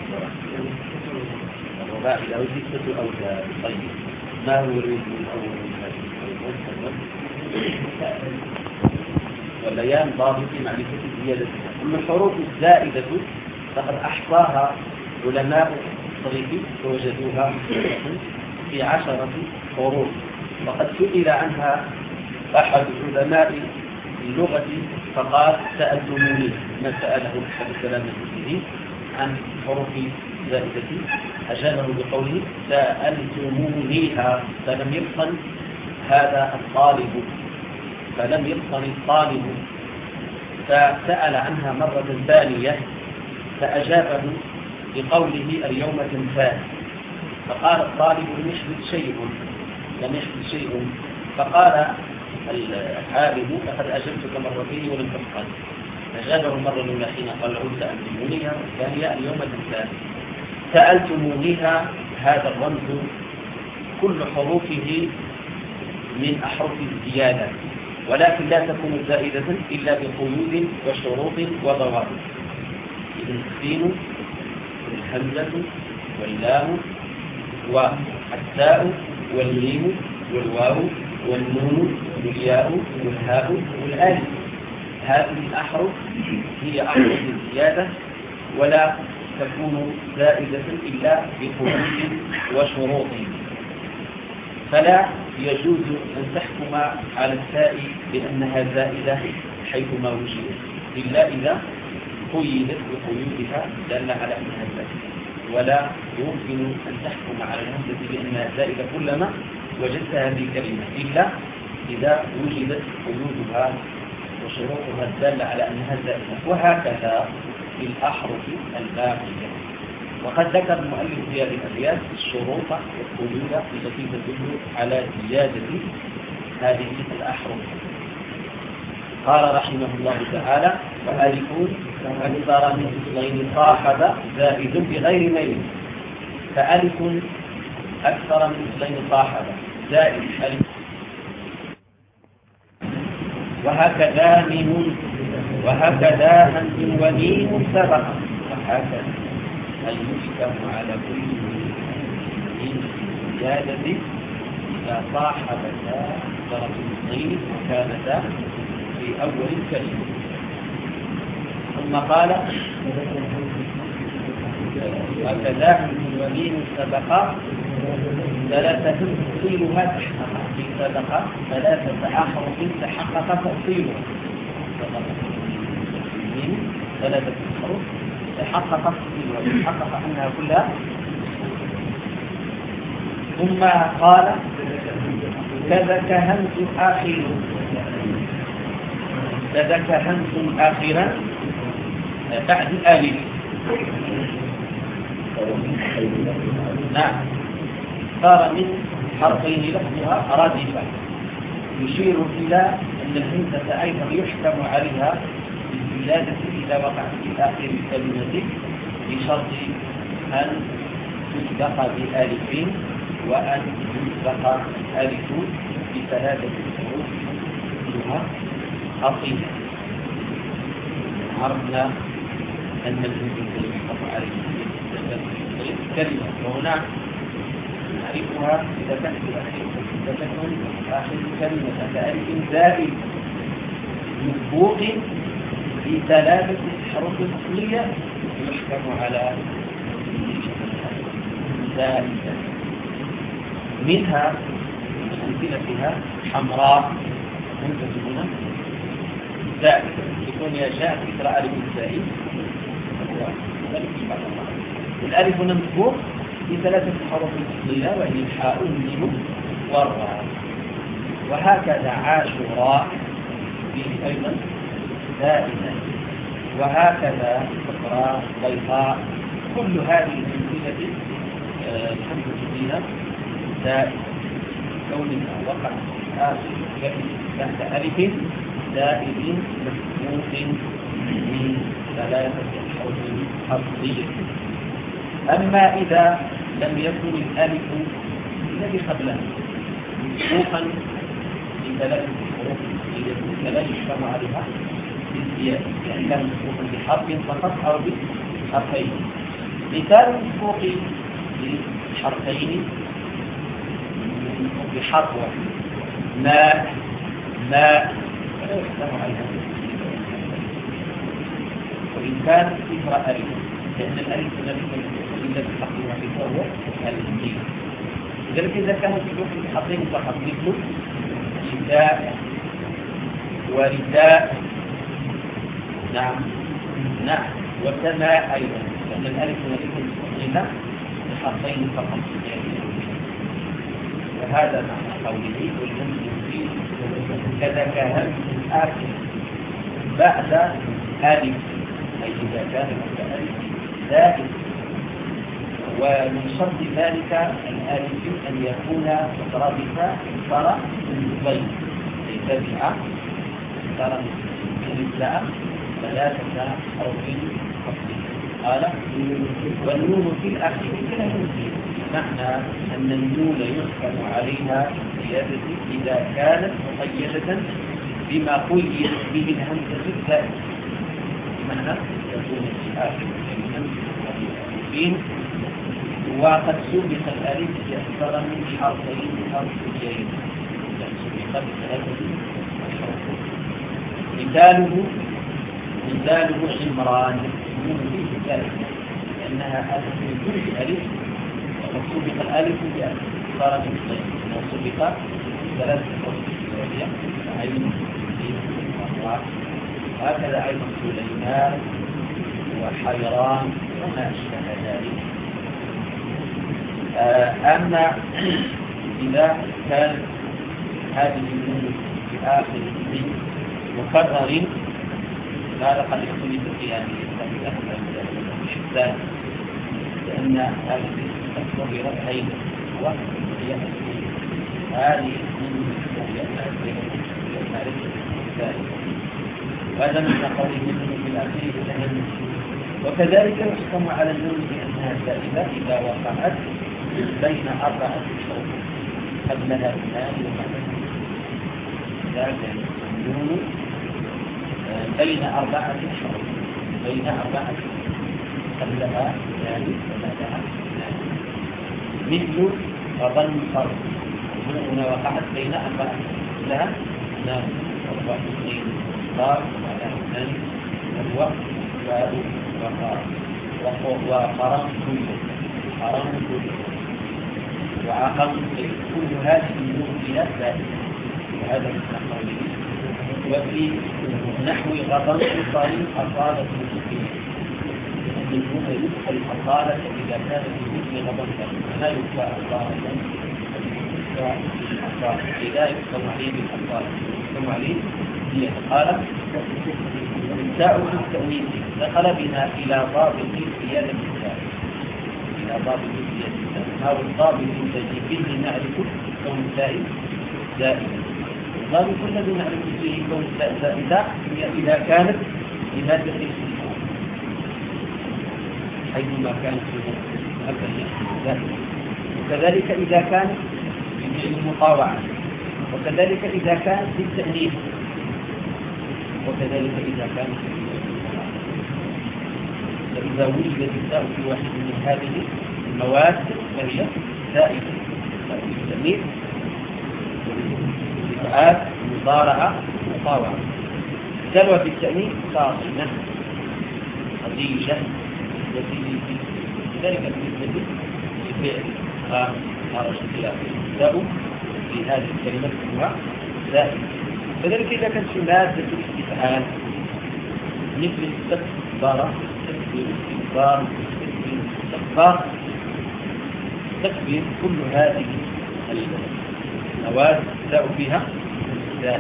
Speaker 1: الرباعي له ستة أوزان. طيب ما هو الوزن الأول من هذه الأوزان؟ وبيان ضابط معرفة زيادتها. أما الحروف الزائدة فقد أحصاها علماء الصريف فوجدوها في عشرة حروف، وقد سئل عنها أحد علماء اللغة فقال سألتموني، ما سأله أحد السلام المسلمين عن حروف زائدة أجابه بقوله سألتمونيها، فلم يفصل هذا الطالب فلم يفصل الطالب فسأل عنها مرة ثانية فأجابه بقوله اليوم تنساه، فقال الطالب لم يحدث شيء لم يحدث شيء فقال الحارب لقد أجبتك مرتين ولم تفصل، أجابه مرة الأولى حين قال له سألتمونيها، والثانية اليوم تنساه. سألتمونيها هذا الرمز كل حروفه من أحرف الزيادة، ولكن لا تكون زائدة إلا بقيود وشروط وضوابط. إذن السين والحمزة واللام والتاء والميم والواو والنون والياء والهاء والالف، هذه الأحرف هي أحرف الزيادة ولا تكون زائدة إلا بقيود وشروط. فلا يجوز أن تحكم على التاء بأنها زائدة حيثما وجدت إلا إذا قيدت بقيودها دل على أنها زائدة، ولا يمكن أن تحكم على الهمزة بأنها زائدة كلما وجدت هذه الكلمة إلا إذا وجدت قيودها وشروطها الدالة على أنها زائدة. وهكذا في الأحرف الباقية. وقد ذكر المؤلف في هذه الأبيات الشروط والقيود التي تدل على زيادة هذه الأحرف. قال رحمه الله تعالى: وألف أكثر من اثنين صاحب زائد بغير ميل. فألف أكثر من اثنين صاحب زائد ألف. وهكذا ميم وهكذا همز وميم سبق. وهكذا المحكم على كل من زيادة إذا صاحبتا أكثر من اثنين وكانتا في أول الكلمة. ثم قال: وكذا همز وميم سبق ثلاثة تفصيلها تحقق في سبق ثلاثة أحرف تحقق تفصيلها. ثلاثة أحرف تحقق تفصيلها تحقق أنها كلها. ثم قال: كذاك همز آخر كذاك همز آخرا بعد الآلف. نعم، صار من حرفين لفظها رادفة، يشير إلى أن الهمزة أيضا يحكم عليها بالزيادة إذا وقعت في آخر الكلمة بشرط أن تسبق بآلف وأن يسبق الآلف بثلاثة حروف كلها أصيلة. عرفنا أن الهمزة يحكم عليها كلمة، وهنا نعرفها إذا كانت إذا تكون آخر كلمة كألف زائد مسبوق بثلاثة حروف أصلية يحكم على زائدة. منها من أمثلتها حمراء همزة هنا زائدة يكون يشاء إثر ألف زائد والألف مسبوق بثلاثة حروف أصلية وهي الحاء والميم والراء. وهكذا عاشوراء فيه أيضا زائدة. وهكذا صفراء ضيفاء كل هذه الأمثلة الحمد لله زائدة كونها وقع في آخر كلمة تحت ألف زائد مسبوق بثلاثة حروف أصلية. أما إذا لم يكن الألف الذي قبلها مسبوقا بثلاثة حروف فلا يحكم عليها بالزيادة، يعني كان مسبوقا بحرف فقط أو بحرفين. مثال مسبوق بحرفين بحرف ماء ماء فلا يحكم عليها. وإن كان إثر ألف لأن الألف الذي تحققها في فهو الجيم. لذلك إذا كانت في بحرفين فقط مثل شتاء ورداء نعم نعم وسماء أيضا، لأن الألف التي تستخدمها بحرفين فقط. وهذا معنى قوله والهمز فيه كذاك همز آخر بعد ألف، أي إذا كان بعد ألف زائد. ومن شرط ذلك الألف أن يكون مترادفا فرع البيت تابعة فرع الإبداع ثلاثة حروف أصلية. قال والنون في الأخير كالهمزة، معنى أن النون يحكم عليها زيادة إذا كانت مقيدة بما قيد به الهمزة الزائدة، معنى يكون في آخر الكلمة وقد سبق الألف بأكثر من حرفين حرف جيد، يعني سبق بثلاثة حروف. مثاله مثاله عمران من فيه ذلك لأنها ألف من كل ألف، وقد سبق الألف بأكثر من سبق ثلاثة حروف وهي عين وراء. هكذا أيضا سليمان وحيران وما أشبه ذلك. أما إذا كان هذه النون في آخر الدين مكرر هذا قد يختلف في هذه الشتان، لأن هذه تكون برفعين وهي هذه النون وهذا من قوله النون في الأخير الأهم. وكذلك يحكم على النون بأنها زائدة إذا وقعت بين أربعة شروط قبلها اثنان وبعدها ذلك النون بين أربعة شروط بين أربعة قبلها اثنان وبعدها اثنان، مثل وظن فرض هنا وقعت بين أربعة قبلها اثنان وأربعة اثنين صار وبعدها اثنان وهو باب وقار وقرن كله قرن كله وعقل كل هذه النور إلى ذلك. وهذا من قوله. وفي نحو غضن الصالح أصالة المسكين، لأن النور يدخل أصالة إذا كان في مثل غضن لا يدخل أصالة إذا يدخل عليه بالأصالة يدخل عليه هي قالت التاء التأويل دخل بنا إلى ضابط زيادة التاء إلى ضابط زيادة التاء أو الضابط الذي به نعرف كون التاء زائدة. الضابط الذي نعرف به كون التاء زائدة إذا كانت لمادة الاستثناء حيثما كانت زائدة، وكذلك إذا كانت بالمطاوعة، وكذلك إذا كانت بالتأنيث، وكذلك إذا كانت فإذا وجدت التاء في واحد من هذه المواد فهي زائدة. التأنيث والإفعال مضارعة مطاوعة. كلمة التأنيث صاصمة خديجة وسيدي، ذلك بالنسبة للفعل قام خرج إلى التاء في هذه الكلمة هو زائد. كذلك إذا كانت في مادة الاستفعال مثل استكبر استكبار استكبار تكبير كل هذه المواد تاء فيها زائد.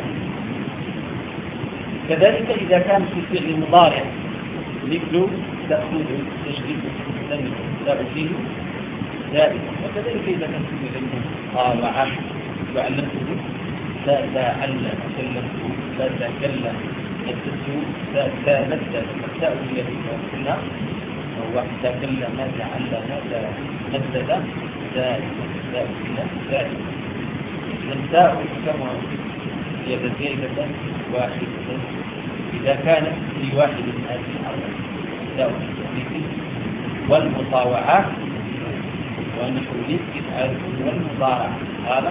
Speaker 1: كذلك إذا كان في فعل مضارع مثل تأخذ تشريف السمع تاء فيه زائد. وكذلك إذا كان في فعل مطاوعة وعلمته تتعلم تكلمت تتكلم التسوء تتمثل التاء التي كلها هو تكلم تعلم تمثل زائد زائد زائد. التاء كما هي زائدة واحدة إذا كانت في واحد من هذه الأربع التاء والمطاوعات ونحو الاستفعال والمضارعة. هذا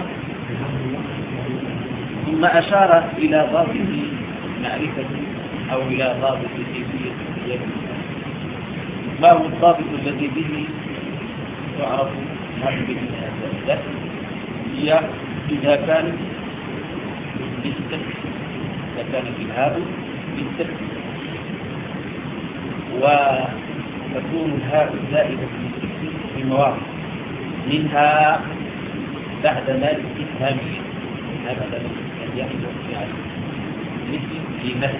Speaker 1: ثم أشار إلى ضابط معرفة أو إلى ضابط كيفية. ما هو الضابط الذي به تعرف هذه الأسئلة؟ هي إذا كانت بالسكت، إذا كانت الهاء بالسكت وتكون الهاء زائدة في مواقع منها بعد ذلك إفهامية، هذا الذي يحدث يعني مثل في مثل.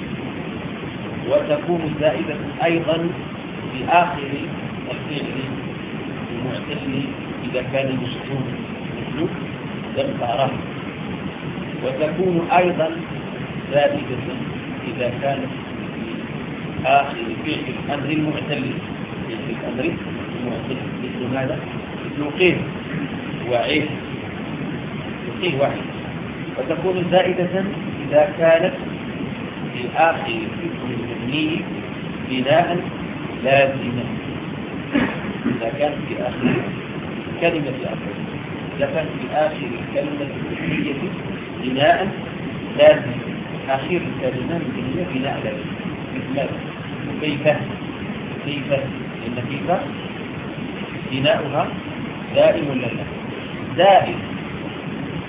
Speaker 1: وتكون زائدة أيضا في آخر الفعل المعتل إذا كان مسكون مثل ذكره. وتكون أيضا زائدة إذا كانت في آخر فعل الأمر المعتل في الأمر المعتل مثل ماذا؟ مثل قيل وعيد قيل واحد. وتكون زائدة إذا كانت في آخر الفعل المبني بناء لازما، إذا كانت في آخر كلمة أخرى، إذا كانت في آخر الكلمة المبنية بناء لازم، آخر الكلمة المبنية بناء لازم مثل كيف كيف إن كيف بناؤها دائم ولا لا؟ دائم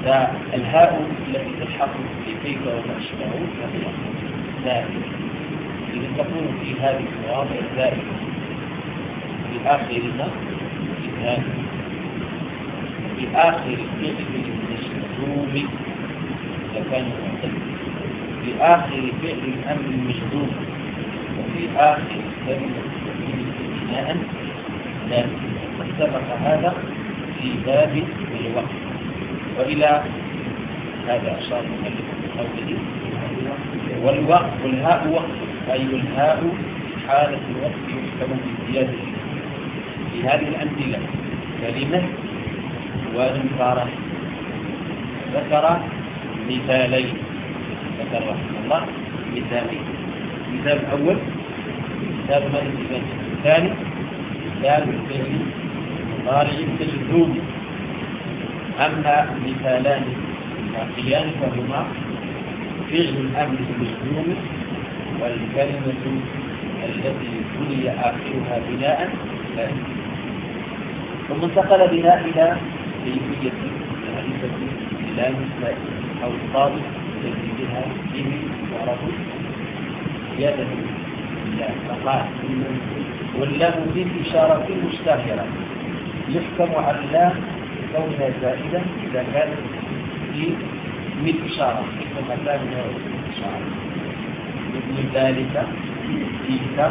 Speaker 1: فالهاء التي تلحق بكيف وما أشبهه فهي زائدة، إذا تكون في هذه المواضع زائدة في آخرها إذهاب، في آخر فعل المجزوم لكان معتد، في آخر فعل الأمر المجزوم، وفي آخر كلمة بناء لا سبق هذا في باب الوقت. وإلى هذا أشار المؤلف بقوله والوقت والهاء وقت، أي الهاء حالة الوقت يحكم بالزيادة في هذه الأمثلة كلمة ومقارنة. ذكر مثالين، ذكر رحمه الله مثالين. مثال الأول مثال ما الانتباه، الثاني مثال الفعل المضارع المجزوم. أما مثالان باقيان فهما فعل الأمر المجزوم والكلمة التي بني آخرها بناء لا. ثم انتقل بنا إلى كيفية معرفة لام الزائد أو الضابط الذي بها به يعرف زيادة اللام، فقال واللام في إشارة مشتهرة يحكم على اللام كونها زائدة إذا كانت في من إشارة كما كان من إشارة، مثل ذلك تلك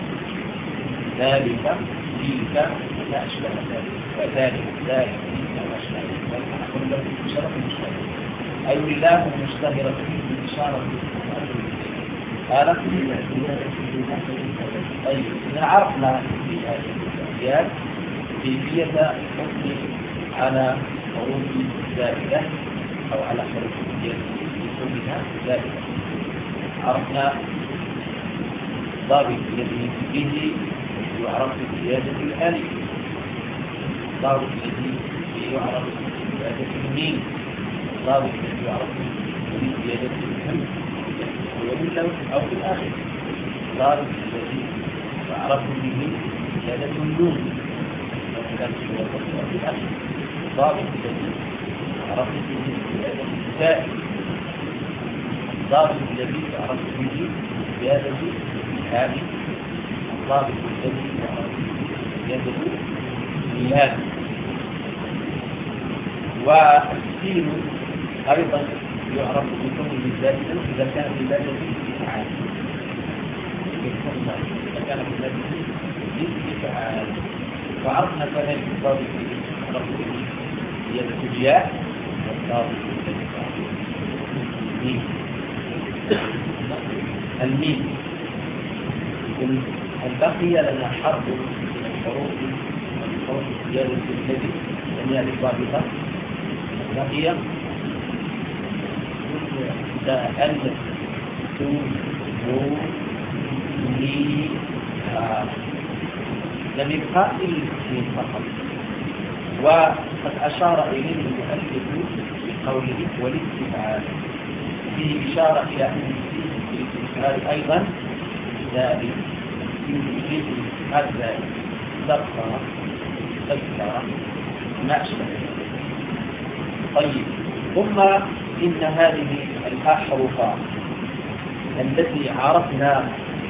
Speaker 1: ذلك تلك لا أشبه ذلك وذلك ذلك تلك لا أشبه ذلك. نقول له إشارة مشتهرة أي اللام مشتهرة في إشارة قال طيب إذا عرفنا في هذه الأبيات كيفية الحكم على حروف زائدة أو على حروف كلها زائدة، عرفنا الضابط الذي به يعرف بزيادة الألف، الضابط الذي يعرف بزيادة الميم، الضابط الذي يعرف بزيادة الهمز أو في الآخر، الضابط الذي يعرف به زيادة النون أو في الآخر، الضابط الذي يعرف به زيادة التاء، الضابط الذي يعرف به زيادة الهاء، الضابط الذي يعرف به زيادة اللام. والسين أيضا يعرف بكونه زائدا إذا كان بزيادة الافعال، إذا كان بزيادة الافعال. وعرفنا كذلك الضابط الذي يعرف به زيادة الياء والضابط الذي يعرف به الميم. البقي لنا حرف من الحروف والحروف زيادة الذي لم يأتي ضابطة. بقي تألف تو مو لي لم يبقى إلا الاثنين فقط. وقد أشار إليه المؤلف بقوله والاستفعال، فيه إشارة إلى أن الاستفعال أيضا زائد، في الاستفعال زائد ذكر ذكر ما أشبه. طيب ثم إن هذه الأحرف التي عرفنا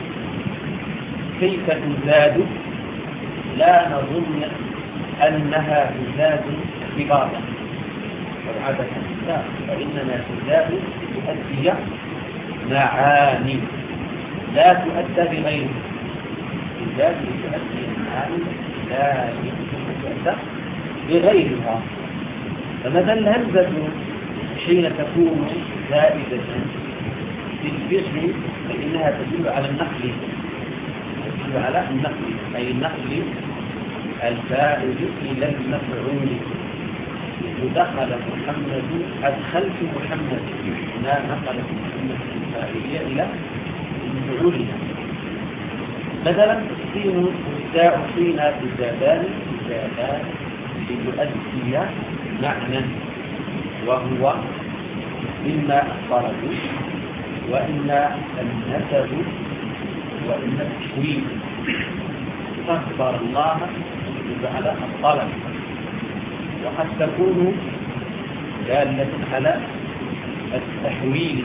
Speaker 1: كيف تزاد لا نظن أنها تزاد بباطل والعادة لا، فإننا تزاد تؤدي معاني لا تؤدى بغيره، تزاد تؤدي معاني لا تؤدى بغيرها. فمثلا الهمزة حين تكون زائدة في الفعل فإنها تدل على النقل، تدل على النقل أي النقل الفاعل إلى المفعول. ودخل محمد أدخلت محمد، لا نقلت محمد الفاعلية إلى مفعولها. مثلا السين والتاء حين تزادان تزادان لتؤدي معنى، وهو إما الطلب وإما النسب وإما التحويل. أخبر الله على الطلب، وقد تكون دالة على التحويل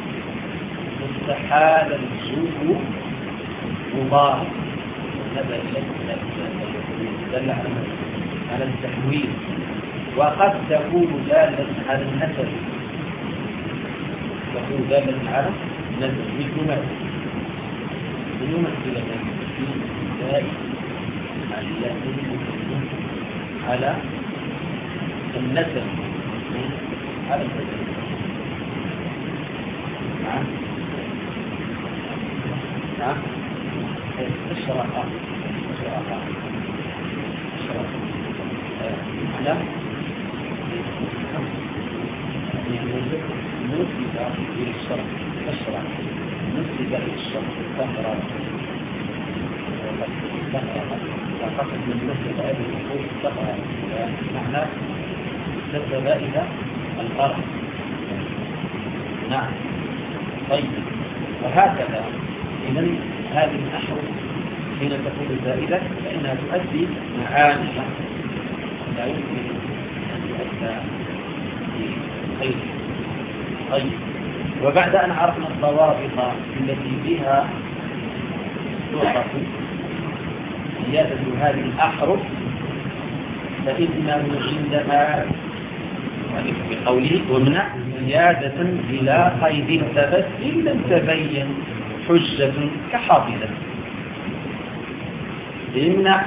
Speaker 1: مستحال الجوء مضاعف هذا دل على التحويل. وقد تكون دالة على النسب تكون دالة على النسب مثل ما يمثل ذلك على النسب على النسب نعم نعم اشرح اشرح اشرح على نسبة إلى الشرع اشرح نسبة إلى الشرع تقرأ فقط من نسبة هذه الأصول تقرأ معنى نسبة إلى الغرب. نعم طيب. وهكذا إذن هذه الأحرف حين تكون زائدة فإنها تؤدي معاني لا يمكن أن تؤدى بخير. طيب. وبعد أن عرفنا الضوابط التي بها تعرف زيادة هذه الأحرف فإنه عندما بقوله ومنع زيادة بلا قيد ثبت إن لم تبين حجة كحافظة. يمنع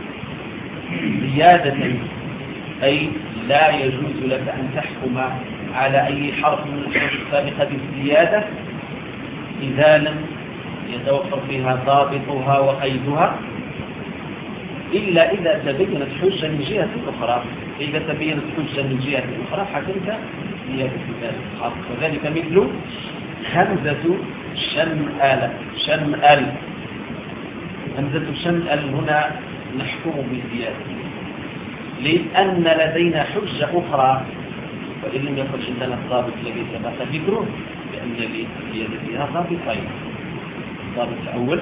Speaker 1: زيادة أي لا يجوز لك أن تحكم على أي حرف من الحروف السابقة بالزيادة إذا لم يتوفر فيها ضابطها وقيدها إلا إذا تبينت حجة من جهة أخرى. إذا تبينت حجة من جهة أخرى حكمت زيادة ذلك الحرف. وذلك مثل همزة شمأل شمأل همزة شمأل هنا نحكم بالزيادة لأن لدينا حجة أخرى وإن لم يكن عندنا الضابط الذي سبق ذكره لأن لزيادتها ضابطين. الضابط الأول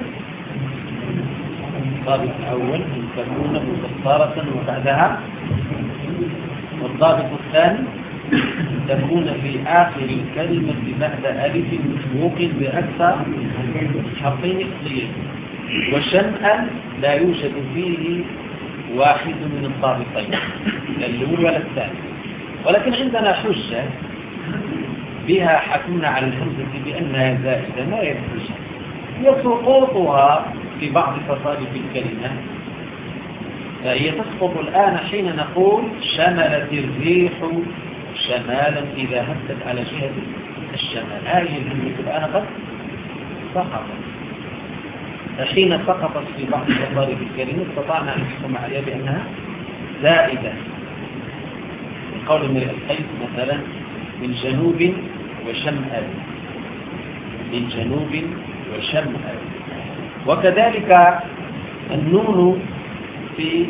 Speaker 1: الضابط الأول أن تكون مكسرة وبعدها، والضابط الثاني تكون في آخر الكلمة بعد ألف مسبوق بأكثر حرفين أصليين. وشمأل لا يوجد فيه واحد من الضابطين لا الأول ولا الثاني، ولكن عندنا حجة بها حكمنا على الهمزة بأنها زائدة ما يجوز هي سقوطها في بعض تصاريف الكلمة. فهي تسقط الآن حين نقول شملت الريح شمالا إذا هبت على جهة الشمال. هذه الهمزة الآن قد سقطت. حين سقطت في بعض تصاريف الكلمة استطعنا أن نحكم عليها بأنها زائدة. قول من القيس مثلا من جنوب وشمال من جنوب وشمال. وكذلك النون في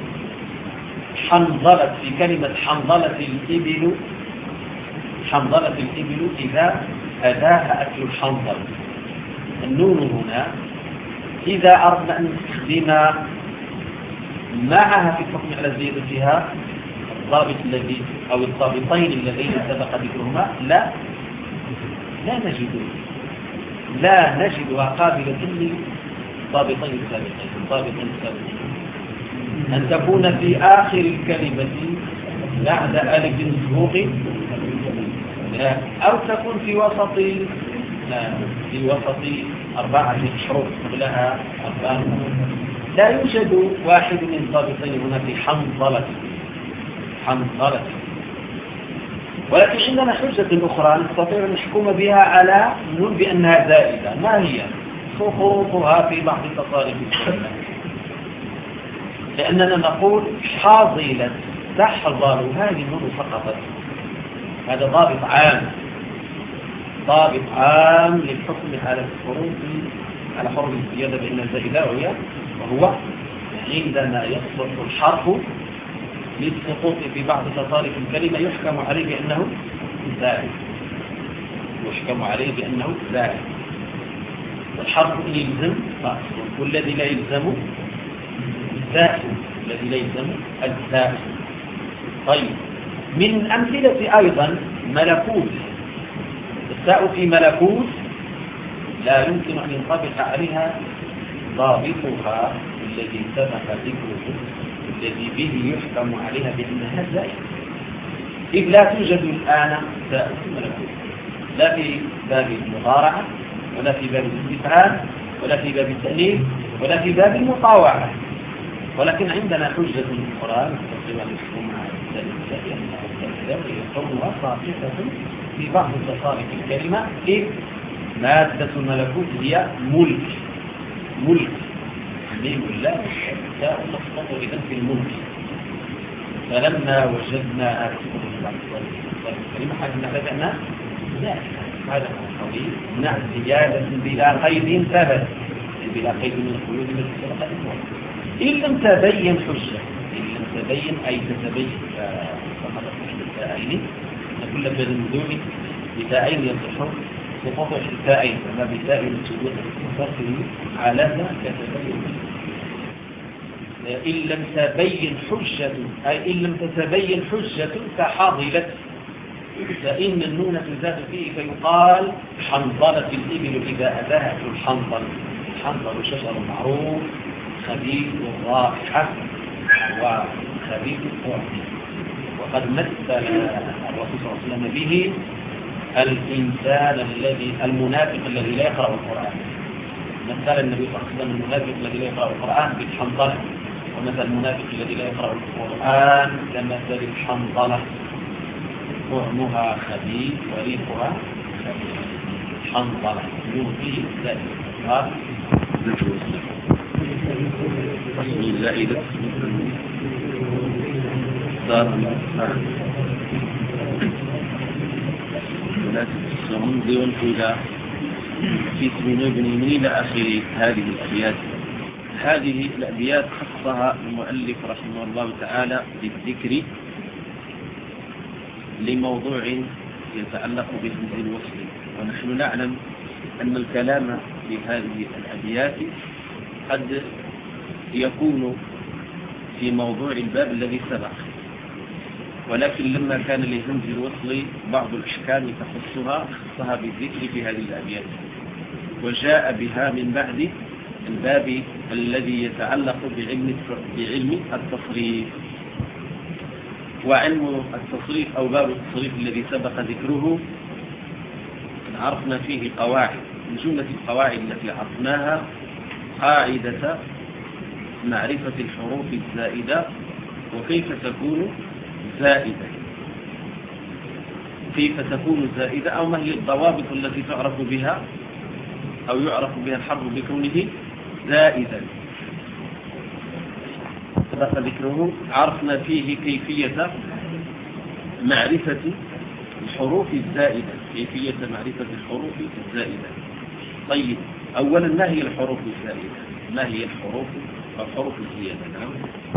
Speaker 1: حنظلة في كلمة حنظلة الإبل حنظلة الإبل إذا أداها أكل الحنظل. النون هنا إذا أردنا أن نستخدم معها في الحكم على زيادتها الضابط الذي أو الضابطين اللذين سبق ذكرهما لا لا نجد لا نجدها قابلة للضابطين السابقين. الضابطين السابقين أن تكون في آخر الكلمة بعد ألف مسبوق أو تكون في وسط في وسط أربعة حروف قبلها أربعة. لا يوجد واحد من الضابطين هنا في حنظلة حنظلة. ولكن عندنا حجة أخرى نستطيع أن نحكم بها على نون بأنها زائدة. ما هي؟ سقوطها في بعض تصاريف الكلمة. لأننا نقول حاضلة تحضر هذه النون سقطت. هذا ضابط عام ضابط عام للحكم على الحروف على حروف الزيادة بأنها زائدة وهي وهو عندما يصبح الحرف للسقوط في بعض تصاريف الكلمة يحكم عليه بأنه زائد يحكم عليه بأنه زائد. والحرف يلزم والذي لا يلزم الزائد الذي لا يلزم الزائد. طيب من أمثلة أيضا ملكوت. التاء في ملكوت لا يمكن أن ينطبق عليها ضابطها الذي سبق ذكره الذي به يحكم عليها بأنها زائدة، إذ لا توجد الآن تاء في ملكوت، لا في باب المضارعة ولا في باب الاستفهام ولا في باب التأنيث ولا في باب المطاوعة. ولكن عندنا حجة أخرى تستطيع أن تحكم على التاء كونها صاحبة في بعض تصاريف الكلمة، إذ مادة الملكوت هي ملك. ملك ميم الله تاء تسقط إذن في الملك. فلما وجدنا الكلمة حكمنا بأنها زائدة. هذا هو القضية. نعم زيادة بلا قيد ثبت، بلا قيد من القيود التي سبقت الموضوع. إن لم تبين حجة، إن لم تبين أي تتبين فقط التاءين، كل بالمدون بتاءين يصحون سقوط التاءين، وما بتاء سقوط التصرف على ذا كتبين. إن لم تبين حجة أي إن لم تتبين حجة فحاضلت، فإن النون تزاد فيه فيقال حنظلة الإبل إذا أذاها الحنظل. الحنظل شجر معروف خبيث الرائحة وخبيث الطعم، وقد مثل الرسول صلى الله عليه وسلم به الإنسان الذي المنافق الذي لا يقرأ القرآن. مثل النبي صلى الله عليه وسلم المنافق الذي لا يقرأ القرآن بالحنظلة، ومثل المنافق الذي لا يقرأ القرآن كمثل الحنظلة طعمها خبيث وريحها خبيث. حنظلة يؤتي ذلك اسم زائدة دار ولا تتسمد والفلا في اسم ابن من إلى آخر هذه الأبيات. هذه الأبيات خصها المؤلف رحمه الله تعالى بالذكر لموضوع يتعلق بهمز الوصل، ونحن نعلم أن الكلام في هذه الأبيات قد يكون في موضوع الباب الذي سبق، ولكن لما كان لهمز الوصل بعض الأحكام تخصها خصها بالذكر في هذه الأبيات، وجاء بها من بعد الباب الذي يتعلق بعلم بعلم التصريف. وعلم التصريف أو باب التصريف الذي سبق ذكره عرفنا فيه قواعد. من جملة القواعد التي عرفناها قاعدة معرفة الحروف الزائدة وكيف تكون زائدة، كيف تكون زائدة أو ما هي الضوابط التي تعرف بها أو يعرف بها الحرف بكونه زائدا. سبق ذكره عرفنا فيه كيفية معرفة الحروف الزائدة، كيفية معرفة الحروف الزائدة. طيب أولا ما هي الحروف الزائدة؟ ما هي الحروف الحروف الزيادة؟ نعم.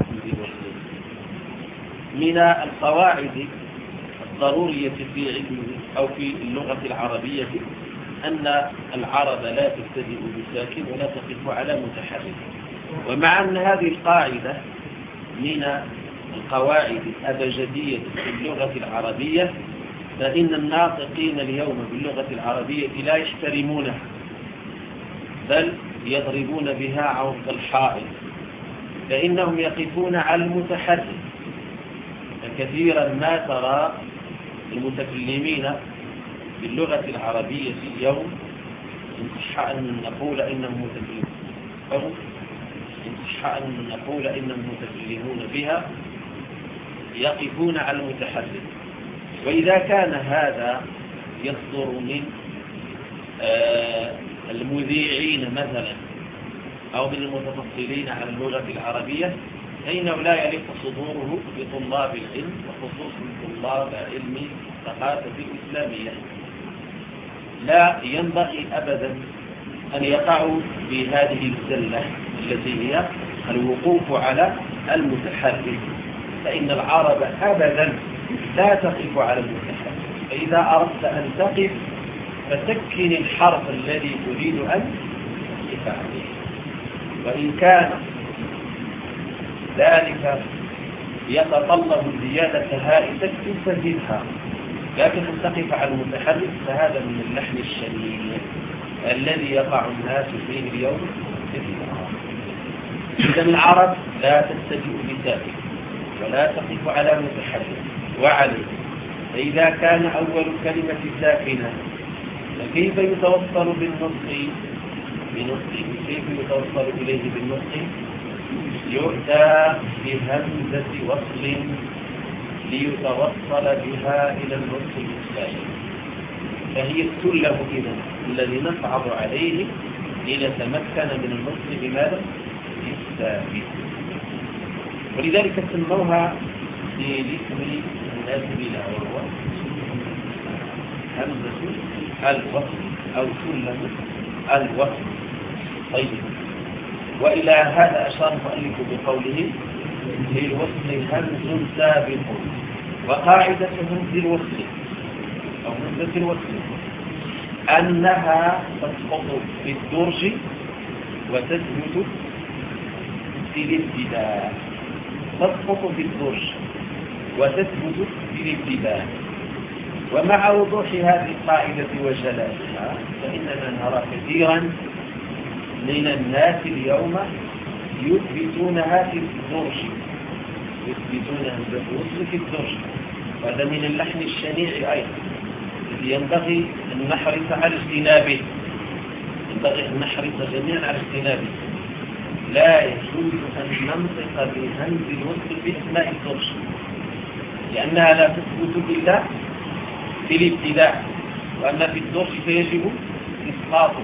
Speaker 1: من القواعد الضرورية في علم أو في اللغة العربية أن العرب لا تبتدئ بساكن ولا تقف على متحرك. ومع أن هذه القاعدة من القواعد الأبجدية في اللغة العربية، فإن الناطقين اليوم باللغة العربية لا يحترمونها، بل يضربون بها عرض الحائط، فإنهم يقفون على المتحرك. فكثيرا ما ترى المتكلمين باللغة العربية اليوم إن صح أن نقول إنهم متكلمون إن صح أن نقول إنهم متكلمون بها يقفون على المتحرك. وإذا كان هذا يصدر من آه المذيعين مثلا أو من المتفصلين على اللغة العربية، فإنه لا يليق صدوره بطلاب العلم وخصوصا طلاب علم الثقافة الإسلامية. لا ينبغي أبدا أن يقعوا في هذه الزلة التي هي الوقوف على المتحرك، فإن العرب أبدا لا تقف على المتحرك. فإذا أردت أن تقف فسكن الحرف الذي تريد أن تقف عليه، وإن كان ذلك يتطلب زيادة هاء تكتب فزدها، لكن أن تقف على المتحرك فهذا من اللحن الشنيع الذي يقع الناس فيه اليوم كثيرا. إذا العرب لا تستجيء بساكن ولا تقف على متحرك وعليه، فإذا كان أول كلمة ساكنة فكيف يتوصل بالنطق بنطق كيف يتوصل إليه بالنطق؟ يؤتى بهمزة وصل ليتوصل بها إلى النطق الإسلامي، فهي السلم إذن الذي نصعد عليه لنتمكن من النطق بماذا؟ بالثابت. ولذلك سموها بالاسم الناسب لها وهو همزة الوصل أو سلم الوصل. طيب، وإلى هذا أشار المؤلف بقوله للوصل همز سابق، وقاعدة همز الوصل أو همزة الوصل أنها تسقط في الدرج وتثبت في الابتداء، تسقط في الدرج وتثبت في الابتداء. ومع وضوح هذه القاعدة وجلالها فإننا نرى كثيرا من الناس اليوم يثبتونها في الدرج، يثبتون همزة الوصل في الدرج، وهذا من اللحن الشنيع أيضا الذي ينبغي أن نحرص على اجتنابه، ينبغي أن نحرص جميعا على اجتنابه. لا يجوز أن ننطق بهمز الوصل في أثناء الدرج، لأنها لا تثبت إلا في الابتداء، وأما في الدرج فيجب إسقاطها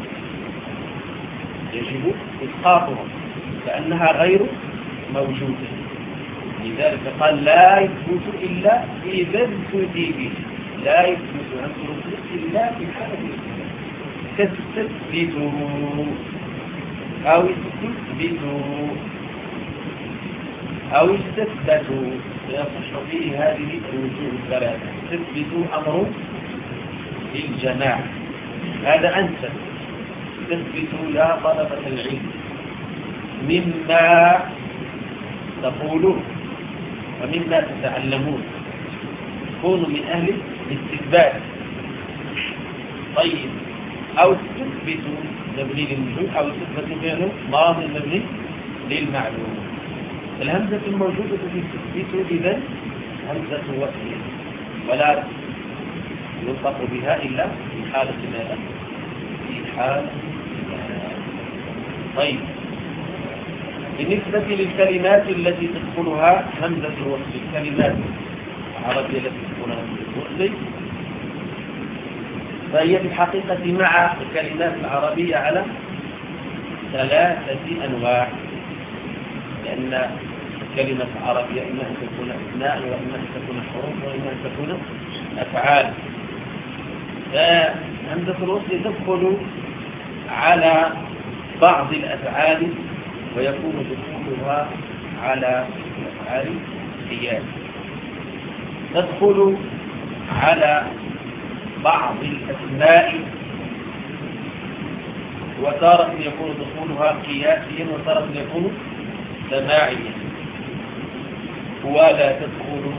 Speaker 1: يجب إسقاطها لأنها غير موجودة. لذلك قال لا يثبت إلا إذا ابتدي به، لا يثبت همز الوصل إلا في حالة كالتثبت أو استثبتوا أو استثبتوا، يصح فيه هذه الوجوه الثلاثة. استثبتوا أمر للجماعة، هذا أنسب. استثبتوا يا طلبة العلم مما تقولون ومما تتعلمون، كونوا من أهل الاستثبات. طيب، أو استثبتوا مبني للوجود، أو استثبتوا فعل ماضي مبني للمعلوم. الهمزة الموجودة في استثبتوا إذن همزة وصل، ولا ينطق بها إلا في حالة ماذا؟ في حالة. طيب، بالنسبة للكلمات التي تدخلها همزة الوصل، الكلمات العربية التي تدخلها همزة الوصل فهي في الحقيقة مع الكلمات العربية على ثلاثة أنواع، لأن الكلمة العربية إما أن تكون أثناء وإما أن تكون حروف وإما أن تكون أفعال. فهمزة الوصل تدخل على بعض الأفعال ويكون دخولها على الأفعال قياس، تدخل على بعض الأسماء وتارة يكون دخولها قياسيا وتارة يكون سماعيا، ولا تدخل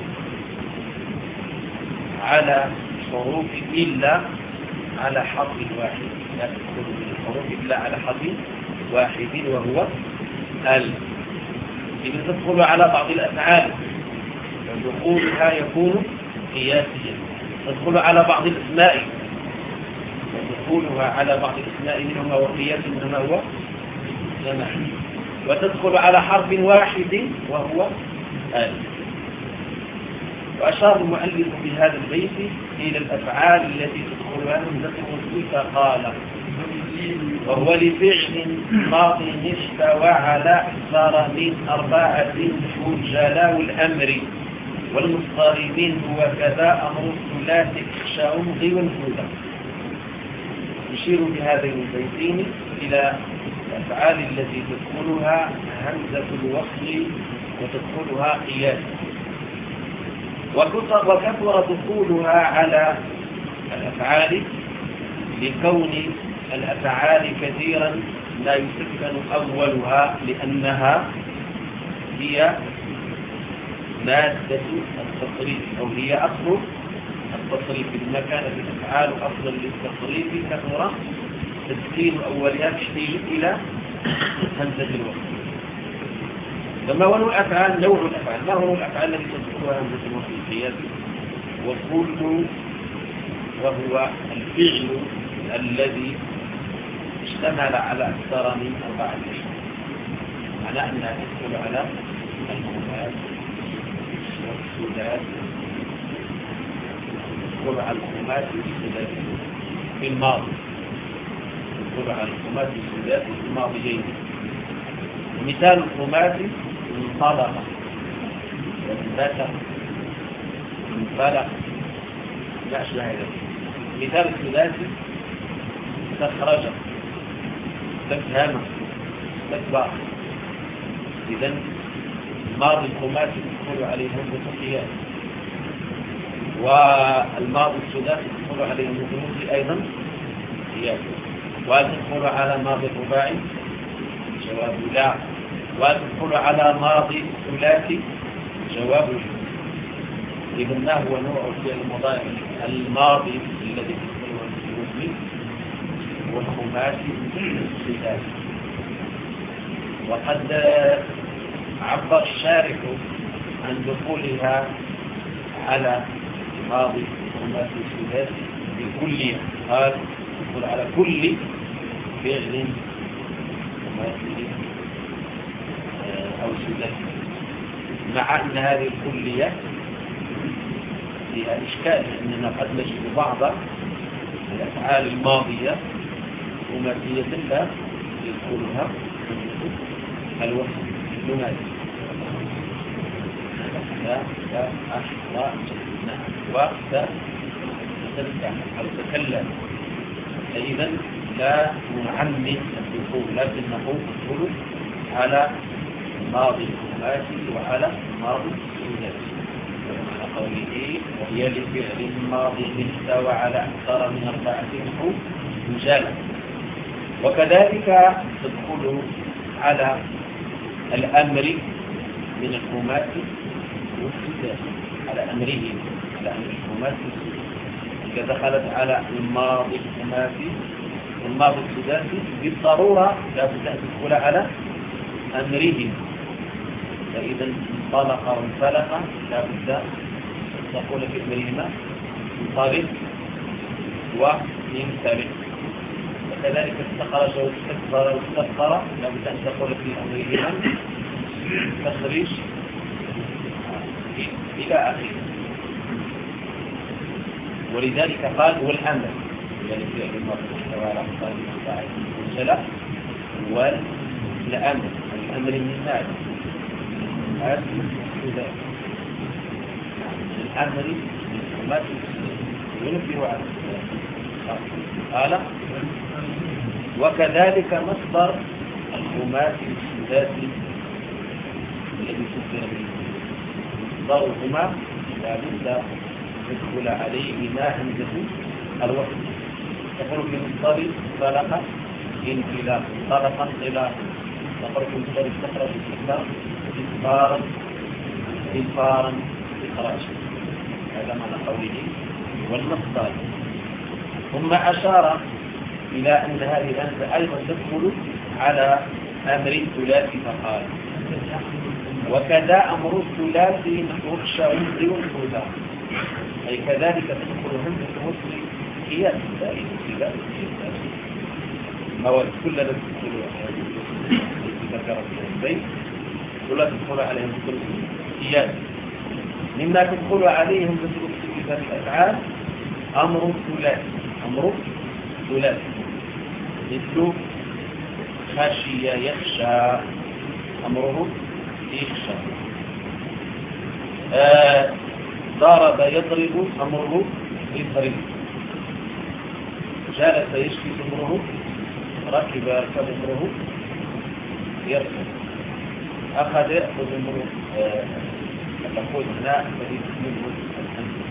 Speaker 1: على حروف إلا على حرف واحد، لا تدخل بالحروف إلا على حرف واحد وهو ال. إذا تدخل على بعض الأفعال ودخولها يكون قياسيا، تدخل على بعض الأسماء ودخولها على بعض الأسماء منهما وقياس منهما هو سماعي، وتدخل على حرف واحد وهو ال. وأشار المؤلف بهذا البيت إلى الأفعال التي تدخلها همزة الوصل فقال: وهو لفعل ماض استوى على أكثر من أربعة وجلاء الأمر والمضطربين هو كذا أمر الثلاث إخشاء مضي والهدى. يشير بهذين البيتين إلى الأفعال التي تدخلها همزة الوصل وتدخلها قياس، وكثر دخولها على الأفعال لكون الأفعال كثيرا لا يسكن أولها، لأنها هي مادة التصريف أو هي أصل التصريف. لما كانت الأفعال أصلا للتصريف كثر تسكين أولها تحتاج إلى همزة الوصل. فما هو الأفعال؟ نوع الأفعال. ما هو الأفعال التي تذكرها همزة الوصل القياسي؟ وكل وهو الفعل الذي اشتمل على أكثر من أربعة أشياء، معنى أنها تدخل على الخماس والسداس، تدخل على الخماس والسداس في الماضي، تدخل على الخماس والسداس في الماضيين. مثال الخماس انطلق وانبثق انفلق لا أشبه ذلك. مثال الثلاثي استخرج استفهم استكبر. إذن الماضي الخماسي تدخل عليه همزة القياس، والماضي الثلاثي تدخل عليه همزة أيضا قياس. وتدخل على ماضي الرباعي جواب لا، وتدخل على ماضي الثلاثي جواب لا. إذن ما هو نوع الفعل المضارع الماضي الذي تدخله المسلم والخماسي الثلاثي؟ وقد عبر الشارح عن دخولها على ماضي الخماسي الثلاثي بكلية، قال تدخل على كل فعل خماسي أو ثلاثي، مع أن هذه الكلية فيها إشكال، لأننا قد نجد بعض الأفعال الماضية خماسية لا يدخلها الوصف الثلاثي لا لا أحوى وقت تتبع أو تكلم. فإذا لا نعمم الدخول، لكن نقول الدخول على ماضي الخماسي وعلى ماضي الثلاثي، ومعنى قوله وهي لفعل ماضي استوى على أكثر من أربعة حروف مجالة. وكذلك تدخل على الأمر من الخماسي والثلاثي، على أمره على أمر الخماسي إذا دخلت على الماضي الخماسي والماضي الثلاثي بالضرورة لا بد أن تدخل على أمره. فإذا انطلق وانفلق لا بد أن تقول في أمرهما انطلق وانفلق. وكذلك استخرج واستكبر واستكبر لا بد أن تقول في أمرهما تخريج إلى آخره. ولذلك قال والأمر يعني في المرض استوى على أكثر من أربعة منزلة، والأمر الأمر من ماذا؟ الأمر ما ينبه على قال وكذلك مصدر الخماسي الثلاثي الذي تذكر به مصدرهما لا بد يدخل عليه ما همزة الوصل. تقول في مصدر طلق انطلاق طلقا انطلاقا، تقول في مصدر استخرج استخراج إنفارا إنفارا إخراجا. هذا معنى قوله والمصدر. ثم أشار إلى أن هذه الهمزة أيضا تدخل على أمر ثلاثي فقال وكذا أمر الثلاثي يخشى ويمضي والثلاث، أي كذلك تدخل همزة الوصل قياس ذلك ابتداء مواد كل التي تدخل التي ذكرت في البيت ولا تدخل عليهم كل قياس. مما تدخل عليهم في ذات الأفعال أمر ثلاثي، أمر ثلاثي مثل خشي يخشى أمره يخشى، آه ضرب يضرب أمره يضرب، جالس يشكي أمره ركب يركب أمره يركب، أخذ يأخذ أمره الأخوذ هنا فليس منه الحمد.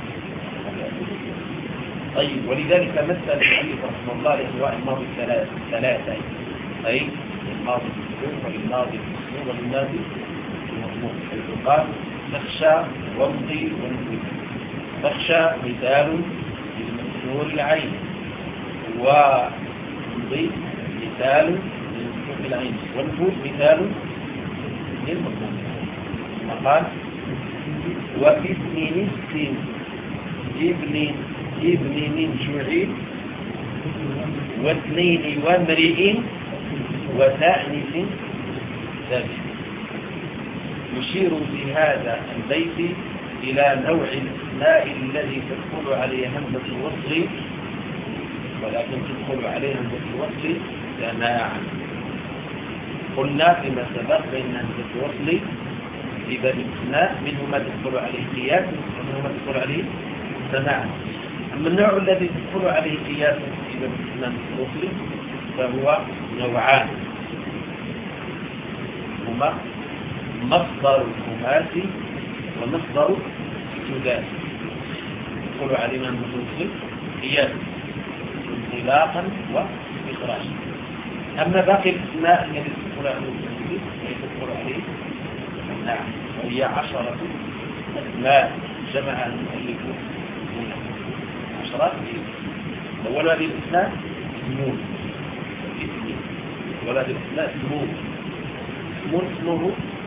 Speaker 1: طيب ولذلك مثل المؤلف رحمه الله لأنواع الماضي الثلاثة، أي الماضي المسلوم والماضي المسلوم والماضي المضمون، حيث قال تخشى وامضي وانفذ. تخشى مثال للمكسور العين، وامضي مثال للمفتوح العين، وانفذ مثال للمفتوح. قال وفي ابن نفس ابن ابن من جعل واثنين وامرئ وثانث ثابت. يشير بهذا البيت إلى نوع الاسماء الذي تدخل عليه همزة الوصل، ولكن تدخل عليه همزة الوصل سماعا. قلنا فيما سبق بأن همزة الوصل في باب الاسماء منه ما تدخل عليه قياس ومنه ما تدخل عليه سماعا. أما النوع الذي تدخل عليه قياس في باب الاسماء الوصل فهو نوعان، هما مصدر الخماسي ومصدر الثلاثي. يدخل علينا المتصل قياسا انطلاقا واخراجا. اما باقي الاسماء التي تدخل عليه المتصل هي تدخل عليه نعم، وهي عشرة اسماء جمعها المؤلف هنا عشرات. اول هذه الاسماء اسمون، اول هذه الاسماء اسمون اسمون اسمه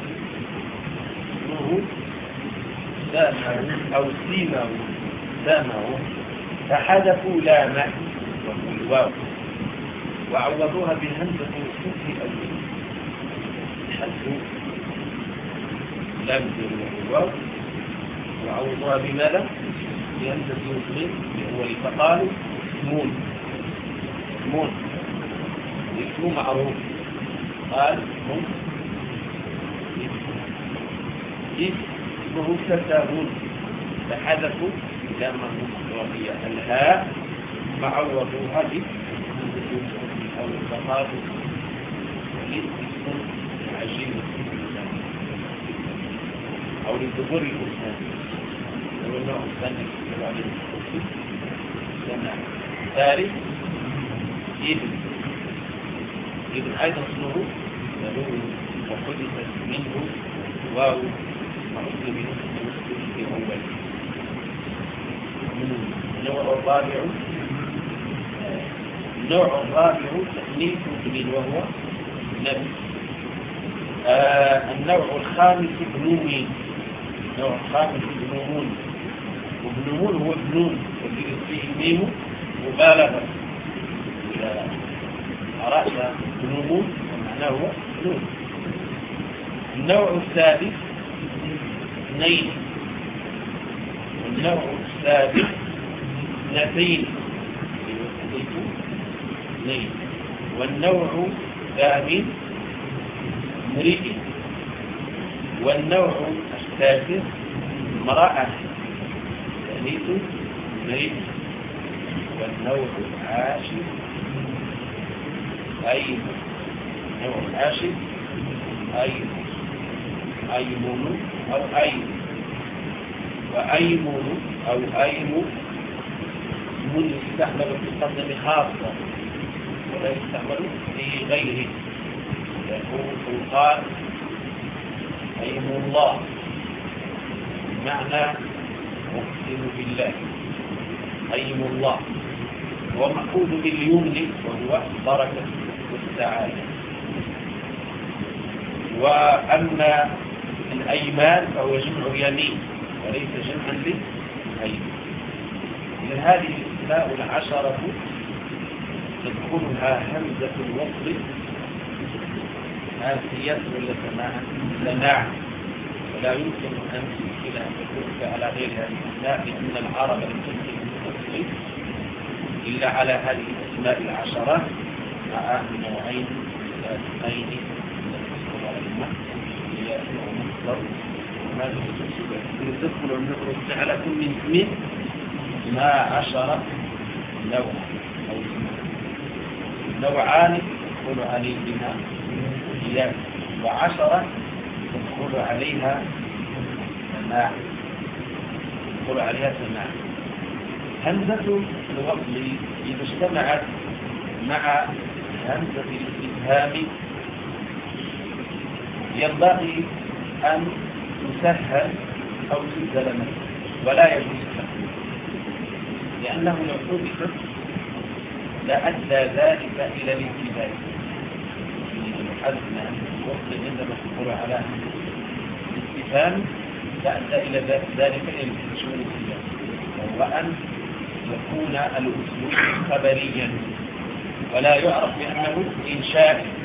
Speaker 1: اسمه سامه أو سيمه سامه، فحذفوا لاما وهو الواو وعوضوها بالهمزة الوصول الأول. حذفوا لام الواو وعوضوها بماذا؟ بهمزة الوصول الأول، فقالوا اسمون. اسمون اسم معروف، قال هم اسمه كتابون، فحذفوا لما وهي الهاء فعوضوها أو التقاطع للاسم العجيب أو للظهور الإنسان. هو النوع الثاني يكتب عليه السماع. ثالث ابن ابن أيضا اسمه ذنوب وحدثت منه واو معصوم منه في أول. النوع الرابع النوع الرابع تأنيث ابن وهو نبي. آه النوع الخامس ابنومين. النوع الخامس ابنومون، وابنومون هو ابنون وفيه فيه ميم مبالغة. إذا أردنا ابنومون معناه هو ابنون. النوع السادس اثنين، والنوع السابع اثنتين اثنين، والنوع الثامن امرئ، والنوع التاسع امرأة ثالث امرئ، والنوع العاشر أيم. النوع العاشر أيم أيمون أو أيم، وأيمون أو أيم من يستعمل في القسم خاصة ولا يستعمل في غيره. يقول قال أيم الله بمعنى أقسم بالله. أيم الله هو مأخوذ باليمن وهو بركة والسعادة. وأما الأيمان فهو جمع يمين وليس جمعا للأيمان. إذن هذه الأسماء العشرة تدخلها همزة الوصل آسية ولا سماعا سماعا، ولا يمكن أن تدخل أن تكون على غير هذه الأسماء، لأن العرب لم تدخل الوصل إلا على هذه الأسماء العشرة مع نوعين ثالثين تدخل النقر على كل اسم ما عشرة نوع أو نوعان تدخل عليهما قياس، وعشرة تدخل عليها سماع تدخل عليها سماع. همزة الوصل إذا اجتمعت مع همزة الاستفهام ينبغي أن تسهل أو تبدل منه ولا يجوز التقليد، لأنه لو حذف لأدى ذلك إلى الابتداء. حذف الوقت عندما تقول على الاستفهام تأدى إلى ذلك إلى الابتداء، وهو أن يكون الأسلوب خبريا ولا يعرف بأنه إنشاء